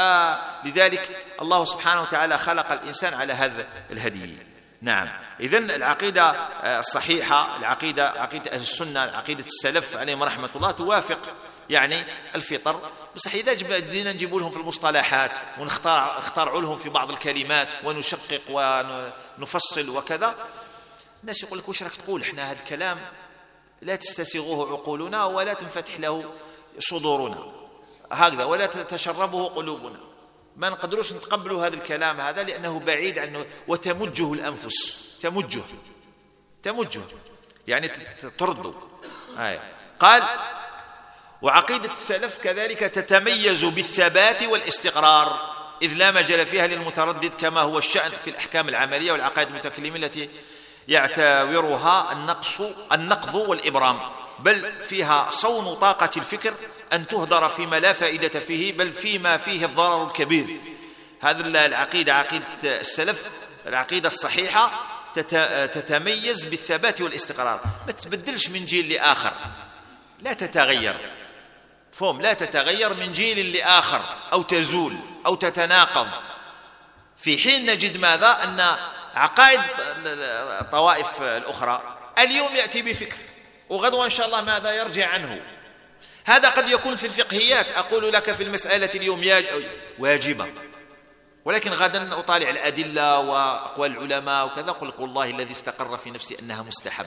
فلذلك الله سبحانه وتعالى خلق الإنسان على هذا الهدي. نعم. إذن العقيدة الصحيحة، العقيدة عقيدة أهل السنة، عقيدة السلف عليهم رحمة الله، توافق يعني الفطر. بصح إذا بدينا نجيب لهم في المصطلحات ونختار اخترعوا لهم في بعض الكلمات ونشقق ونفصل وكذا، الناس يقول لك وش راك تقول؟ احنا هذا الكلام لا تستسيغه عقولنا ولا تنفتح له صدورنا هكذا ولا تتشربه قلوبنا، ما نقدروش نتقبلوا هذا الكلام هذا لأنه بعيد عنه وتمجه الأنفس، تمجه تمجه يعني تطرده. قال وعقيدة السلف كذلك تتميز بالثبات والاستقرار، إذ لا مجال فيها للمتردد كما هو الشأن في الأحكام العملية والعقائد المتكلمين التي يعتبرها النقص النقض والإبرام، بل فيها صون طاقة الفكر أن تهدر فيما لا فائدة فيه، بل فيما فيه الضرر الكبير. هذا العقيدة عقيدة السلف، العقيدة الصحيحة تتميز بالثبات والاستقرار، ما تبدلش من جيل لآخر، لا تتغير، فهم لا تتغير من جيل لآخر أو تزول أو تتناقض، في حين نجد ماذا؟ أن عقائد الطوائف الأخرى اليوم يأتي بفكر وغدوة إن شاء الله ماذا يرجع عنه. هذا قد يكون في الفقهيات، أقول لك في المسألة اليوم واجبة، ولكن غدا أطالع الأدلة وأقوال العلماء وكذا أقول لك والله الذي استقر في نفسي أنها مستحب.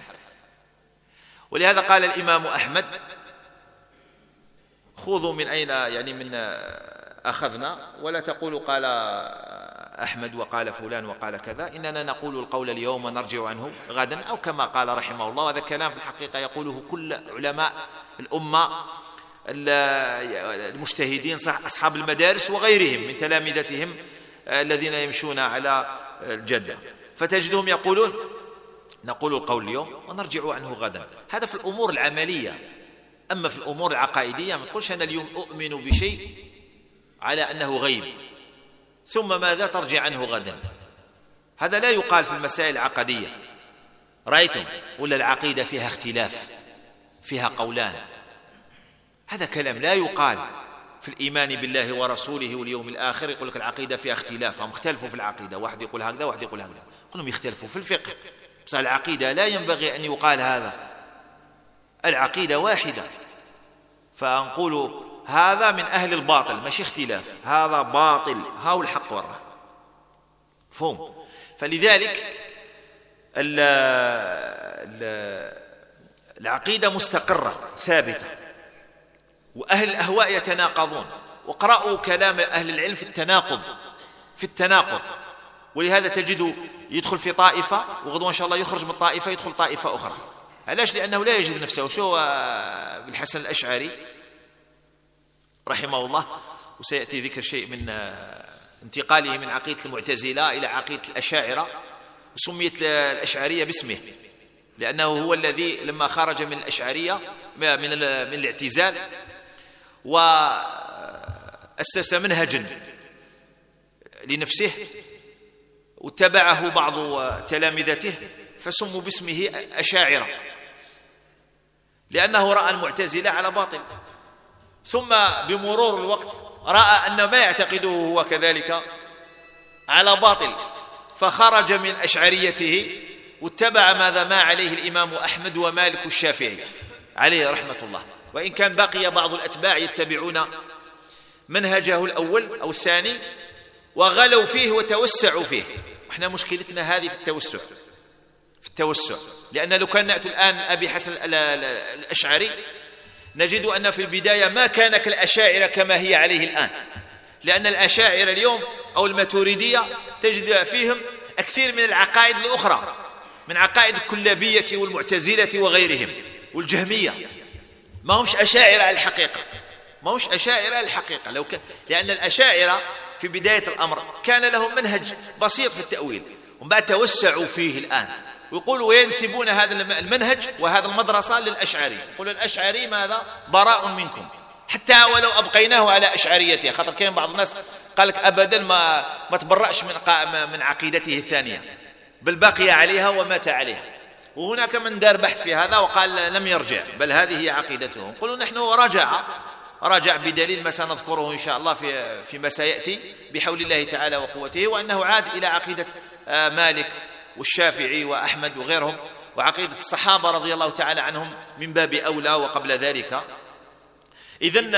ولهذا قال الإمام أحمد خذوا من أين يعني من أخذنا، ولا تقولوا قال أحمد وقال فلان وقال كذا، إننا نقول القول اليوم ونرجع عنه غدا، أو كما قال رحمه الله. وهذا كلام في الحقيقة يقوله كل علماء الأمة المجتهدين صح أصحاب المدارس وغيرهم من تلامذتهم الذين يمشون على الجدة، فتجدهم يقولون نقول القول اليوم ونرجع عنه غدا. هذا في الأمور العملية. أما في الأمور العقائدية ما تقولش أنا اليوم أؤمن بشيء على أنه غيب ثم ماذا ترجع عنه غدا، هذا لا يقال في المسائل العقدية. رأيتم ولا العقيدة فيها اختلاف، فيها قولان، هذا كلام لا يقال في الإيمان بالله ورسوله واليوم الآخر. يقول لك العقيدة فيها اختلاف، هم اختلفوا في العقيدة، واحد يقول هكذا واحد يقول هكذا، كلهم يختلفوا في الفقه، بس العقيدة لا ينبغي أن يقال هذا، العقيدة واحدة. فنقول هذا من أهل الباطل، ماشي اختلاف، هذا باطل، هاو الحق وراه، فهم. فلذلك ال ال العقيدة مستقرة ثابتة، وأهل الأهواء يتناقضون. وقرأوا كلام أهل العلم في التناقض، في التناقض. ولهذا تجد يدخل في طائفة وغدوة إن شاء الله يخرج من طائفة يدخل طائفة أخرى. علاش؟ لأنه لا يجد نفسه. شو بالحسن الأشعري رحمه الله، وسيأتي ذكر شيء من انتقاله من عقيدة المعتزلة إلى عقيدة الأشاعرة، وسميت الأشعرية باسمه لأنه هو الذي لما خرج من الأشعرية من من الاعتزال وأسس منهجا لنفسه واتبعه بعض تلامذته فسموا باسمه أشاعرة، لأنه رأى المعتزلة على باطل، ثم بمرور الوقت رأى أن ما يعتقده هو كذلك على باطل، فخرج من أشعريته واتبع ماذا ما عليه الإمام أحمد ومالك الشافعي عليه رحمة الله. وإن كان بقي بعض الأتباع يتبعون منهجه الأول أو الثاني وغلوا فيه وتوسعوا فيه. احنا مشكلتنا هذه في التوسع في التوسع لأن لو كان نأتي الآن أبي حسن الأشعري نجد أن في البداية ما كان كالأشاعرة كما هي عليه الآن، لأن الأشاعرة اليوم أو الماتوريدية تجد فيهم أكثر من العقائد الأخرى، من عقائد الكلابية والمعتزلة وغيرهم والجهمية. ما همش أشاعرة على الحقيقة، ما همش أشاعرة على الحقيقة لو كان، لأن الأشاعرة في بداية الأمر كان لهم منهج بسيط في التأويل، ومن بعد توسعوا فيه الآن ويقولوا وينسبون هذا المنهج وهذا المدرسة للأشعري، يقولوا الأشعري ماذا براء منكم، حتى ولو أبقيناه على أشعريته. خاطر كان بعض الناس قال لك أبدا ما ما تبرأش من من عقيدته الثانية، بل بقي عليها ومات عليها. وهناك من دار بحث في هذا وقال لم يرجع، بل هذه هي عقيدتهم. قالوا نحن رجع رجع بدليل ما سنذكره إن شاء الله في فيما سيأتي بحول الله تعالى وقوته، وأنه عاد إلى عقيدة مالك والشافعي وأحمد وغيرهم، وعقيدة الصحابة رضي الله تعالى عنهم من باب أولى وقبل ذلك. إذن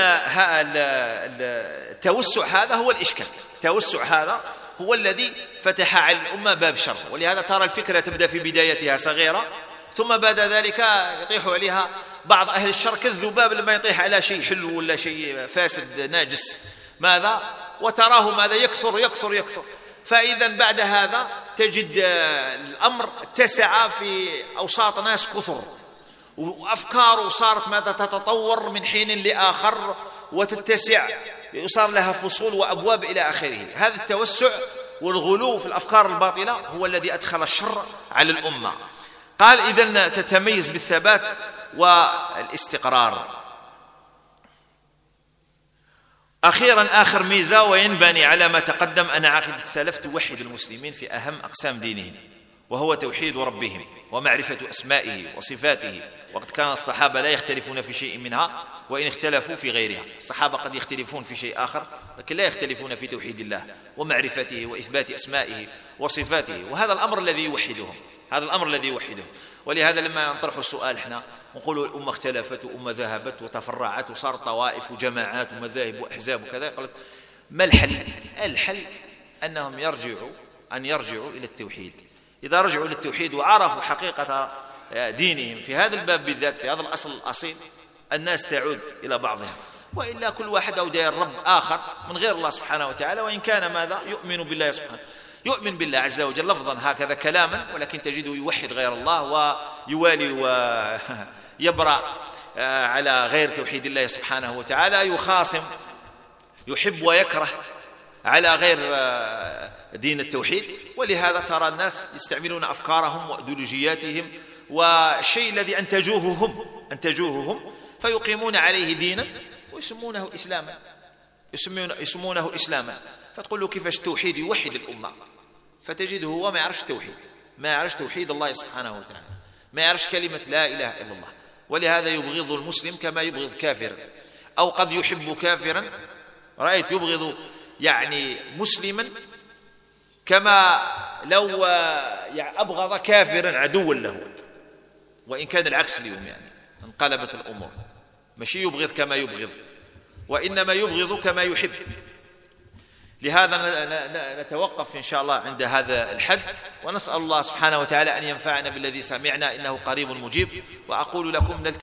التوسع هذا هو الإشكال، التوسع هذا هو الذي فتح على الأمة باب شر. ولهذا ترى الفكرة تبدأ في بدايتها صغيرة، ثم بعد ذلك يطيح عليها بعض أهل الشر كالذباب لما يطيح على شيء حلو ولا شيء فاسد ناجس ماذا وتراه ماذا يكثر يكثر يكثر. فإذا بعد هذا تجد الأمر اتسع في أوساط ناس كثر، وأفكاره صارت ماذا تتطور من حين لآخر وتتسع، يصار لها فصول وأبواب إلى آخره. هذا التوسع والغلو في الأفكار الباطلة هو الذي أدخل الشر على الأمة. قال إذن تتميز بالثبات والاستقرار. أخيرا آخر ميزة وينبني على ما تقدم أن عقيدة السلف توحد المسلمين في أهم أقسام دينهم، وهو توحيد ربهم ومعرفة أسمائه وصفاته. وقد كان الصحابة لا يختلفون في شيء منها وإن اختلفوا في غيرها. الصحابة قد يختلفون في شيء آخر لكن لا يختلفون في توحيد الله ومعرفته وإثبات أسمائه وصفاته، وهذا الأمر الذي يوحدهم، هذا الأمر الذي يوحدهم. ولهذا لما نطرح السؤال احنا نقول الأمة اختلفت وأمة ذهبت وتفرعت وصار طوائف وجماعات ومذاهب وأحزاب وكذا، يقول ما الحل؟ الحل أنهم يرجعوا أن يرجعوا إلى التوحيد. إذا رجعوا للتوحيد وعرفوا حقيقة دينهم في هذا الباب بالذات، في هذا الأصل الأصيل، الناس تعود إلى بعضها. وإلا كل واحد أودى الرب آخر من غير الله سبحانه وتعالى، وإن كان ماذا يؤمن بالله سبحانه يؤمن بالله عز وجل لفظا هكذا كلاما، ولكن تجده يوحد غير الله ويوالي ويبرأ على غير توحيد الله سبحانه وتعالى، يخاصم يحب ويكره على غير دين التوحيد. ولهذا ترى الناس يستعملون أفكارهم وأيديولوجياتهم والشيء الذي أنتجوه هم أنتجوه هم فيقيمون عليه دينا ويسمونه إسلاما يسمونه إسلاما. فتقول له كيفاش التوحيد يوحد الأمة؟ فتجده هو ما يعرفش توحيد، ما يعرفش توحيد الله سبحانه وتعالى، ما يعرفش كلمة لا إله إلا الله. ولهذا يبغض المسلم كما يبغض كافرا، أو قد يحب كافرا، رأيت يبغض يعني مسلما كما لو أبغض كافرا عدوا له، وإن كان العكس اليوم يعني انقلبت الأمور، ماشي يبغض كما يبغض وإنما يبغض كما يحب. لهذا نتوقف إن شاء الله عند هذا الحد، ونسأل الله سبحانه وتعالى أن ينفعنا بالذي سمعنا إنه قريب مجيب. وأقول لكم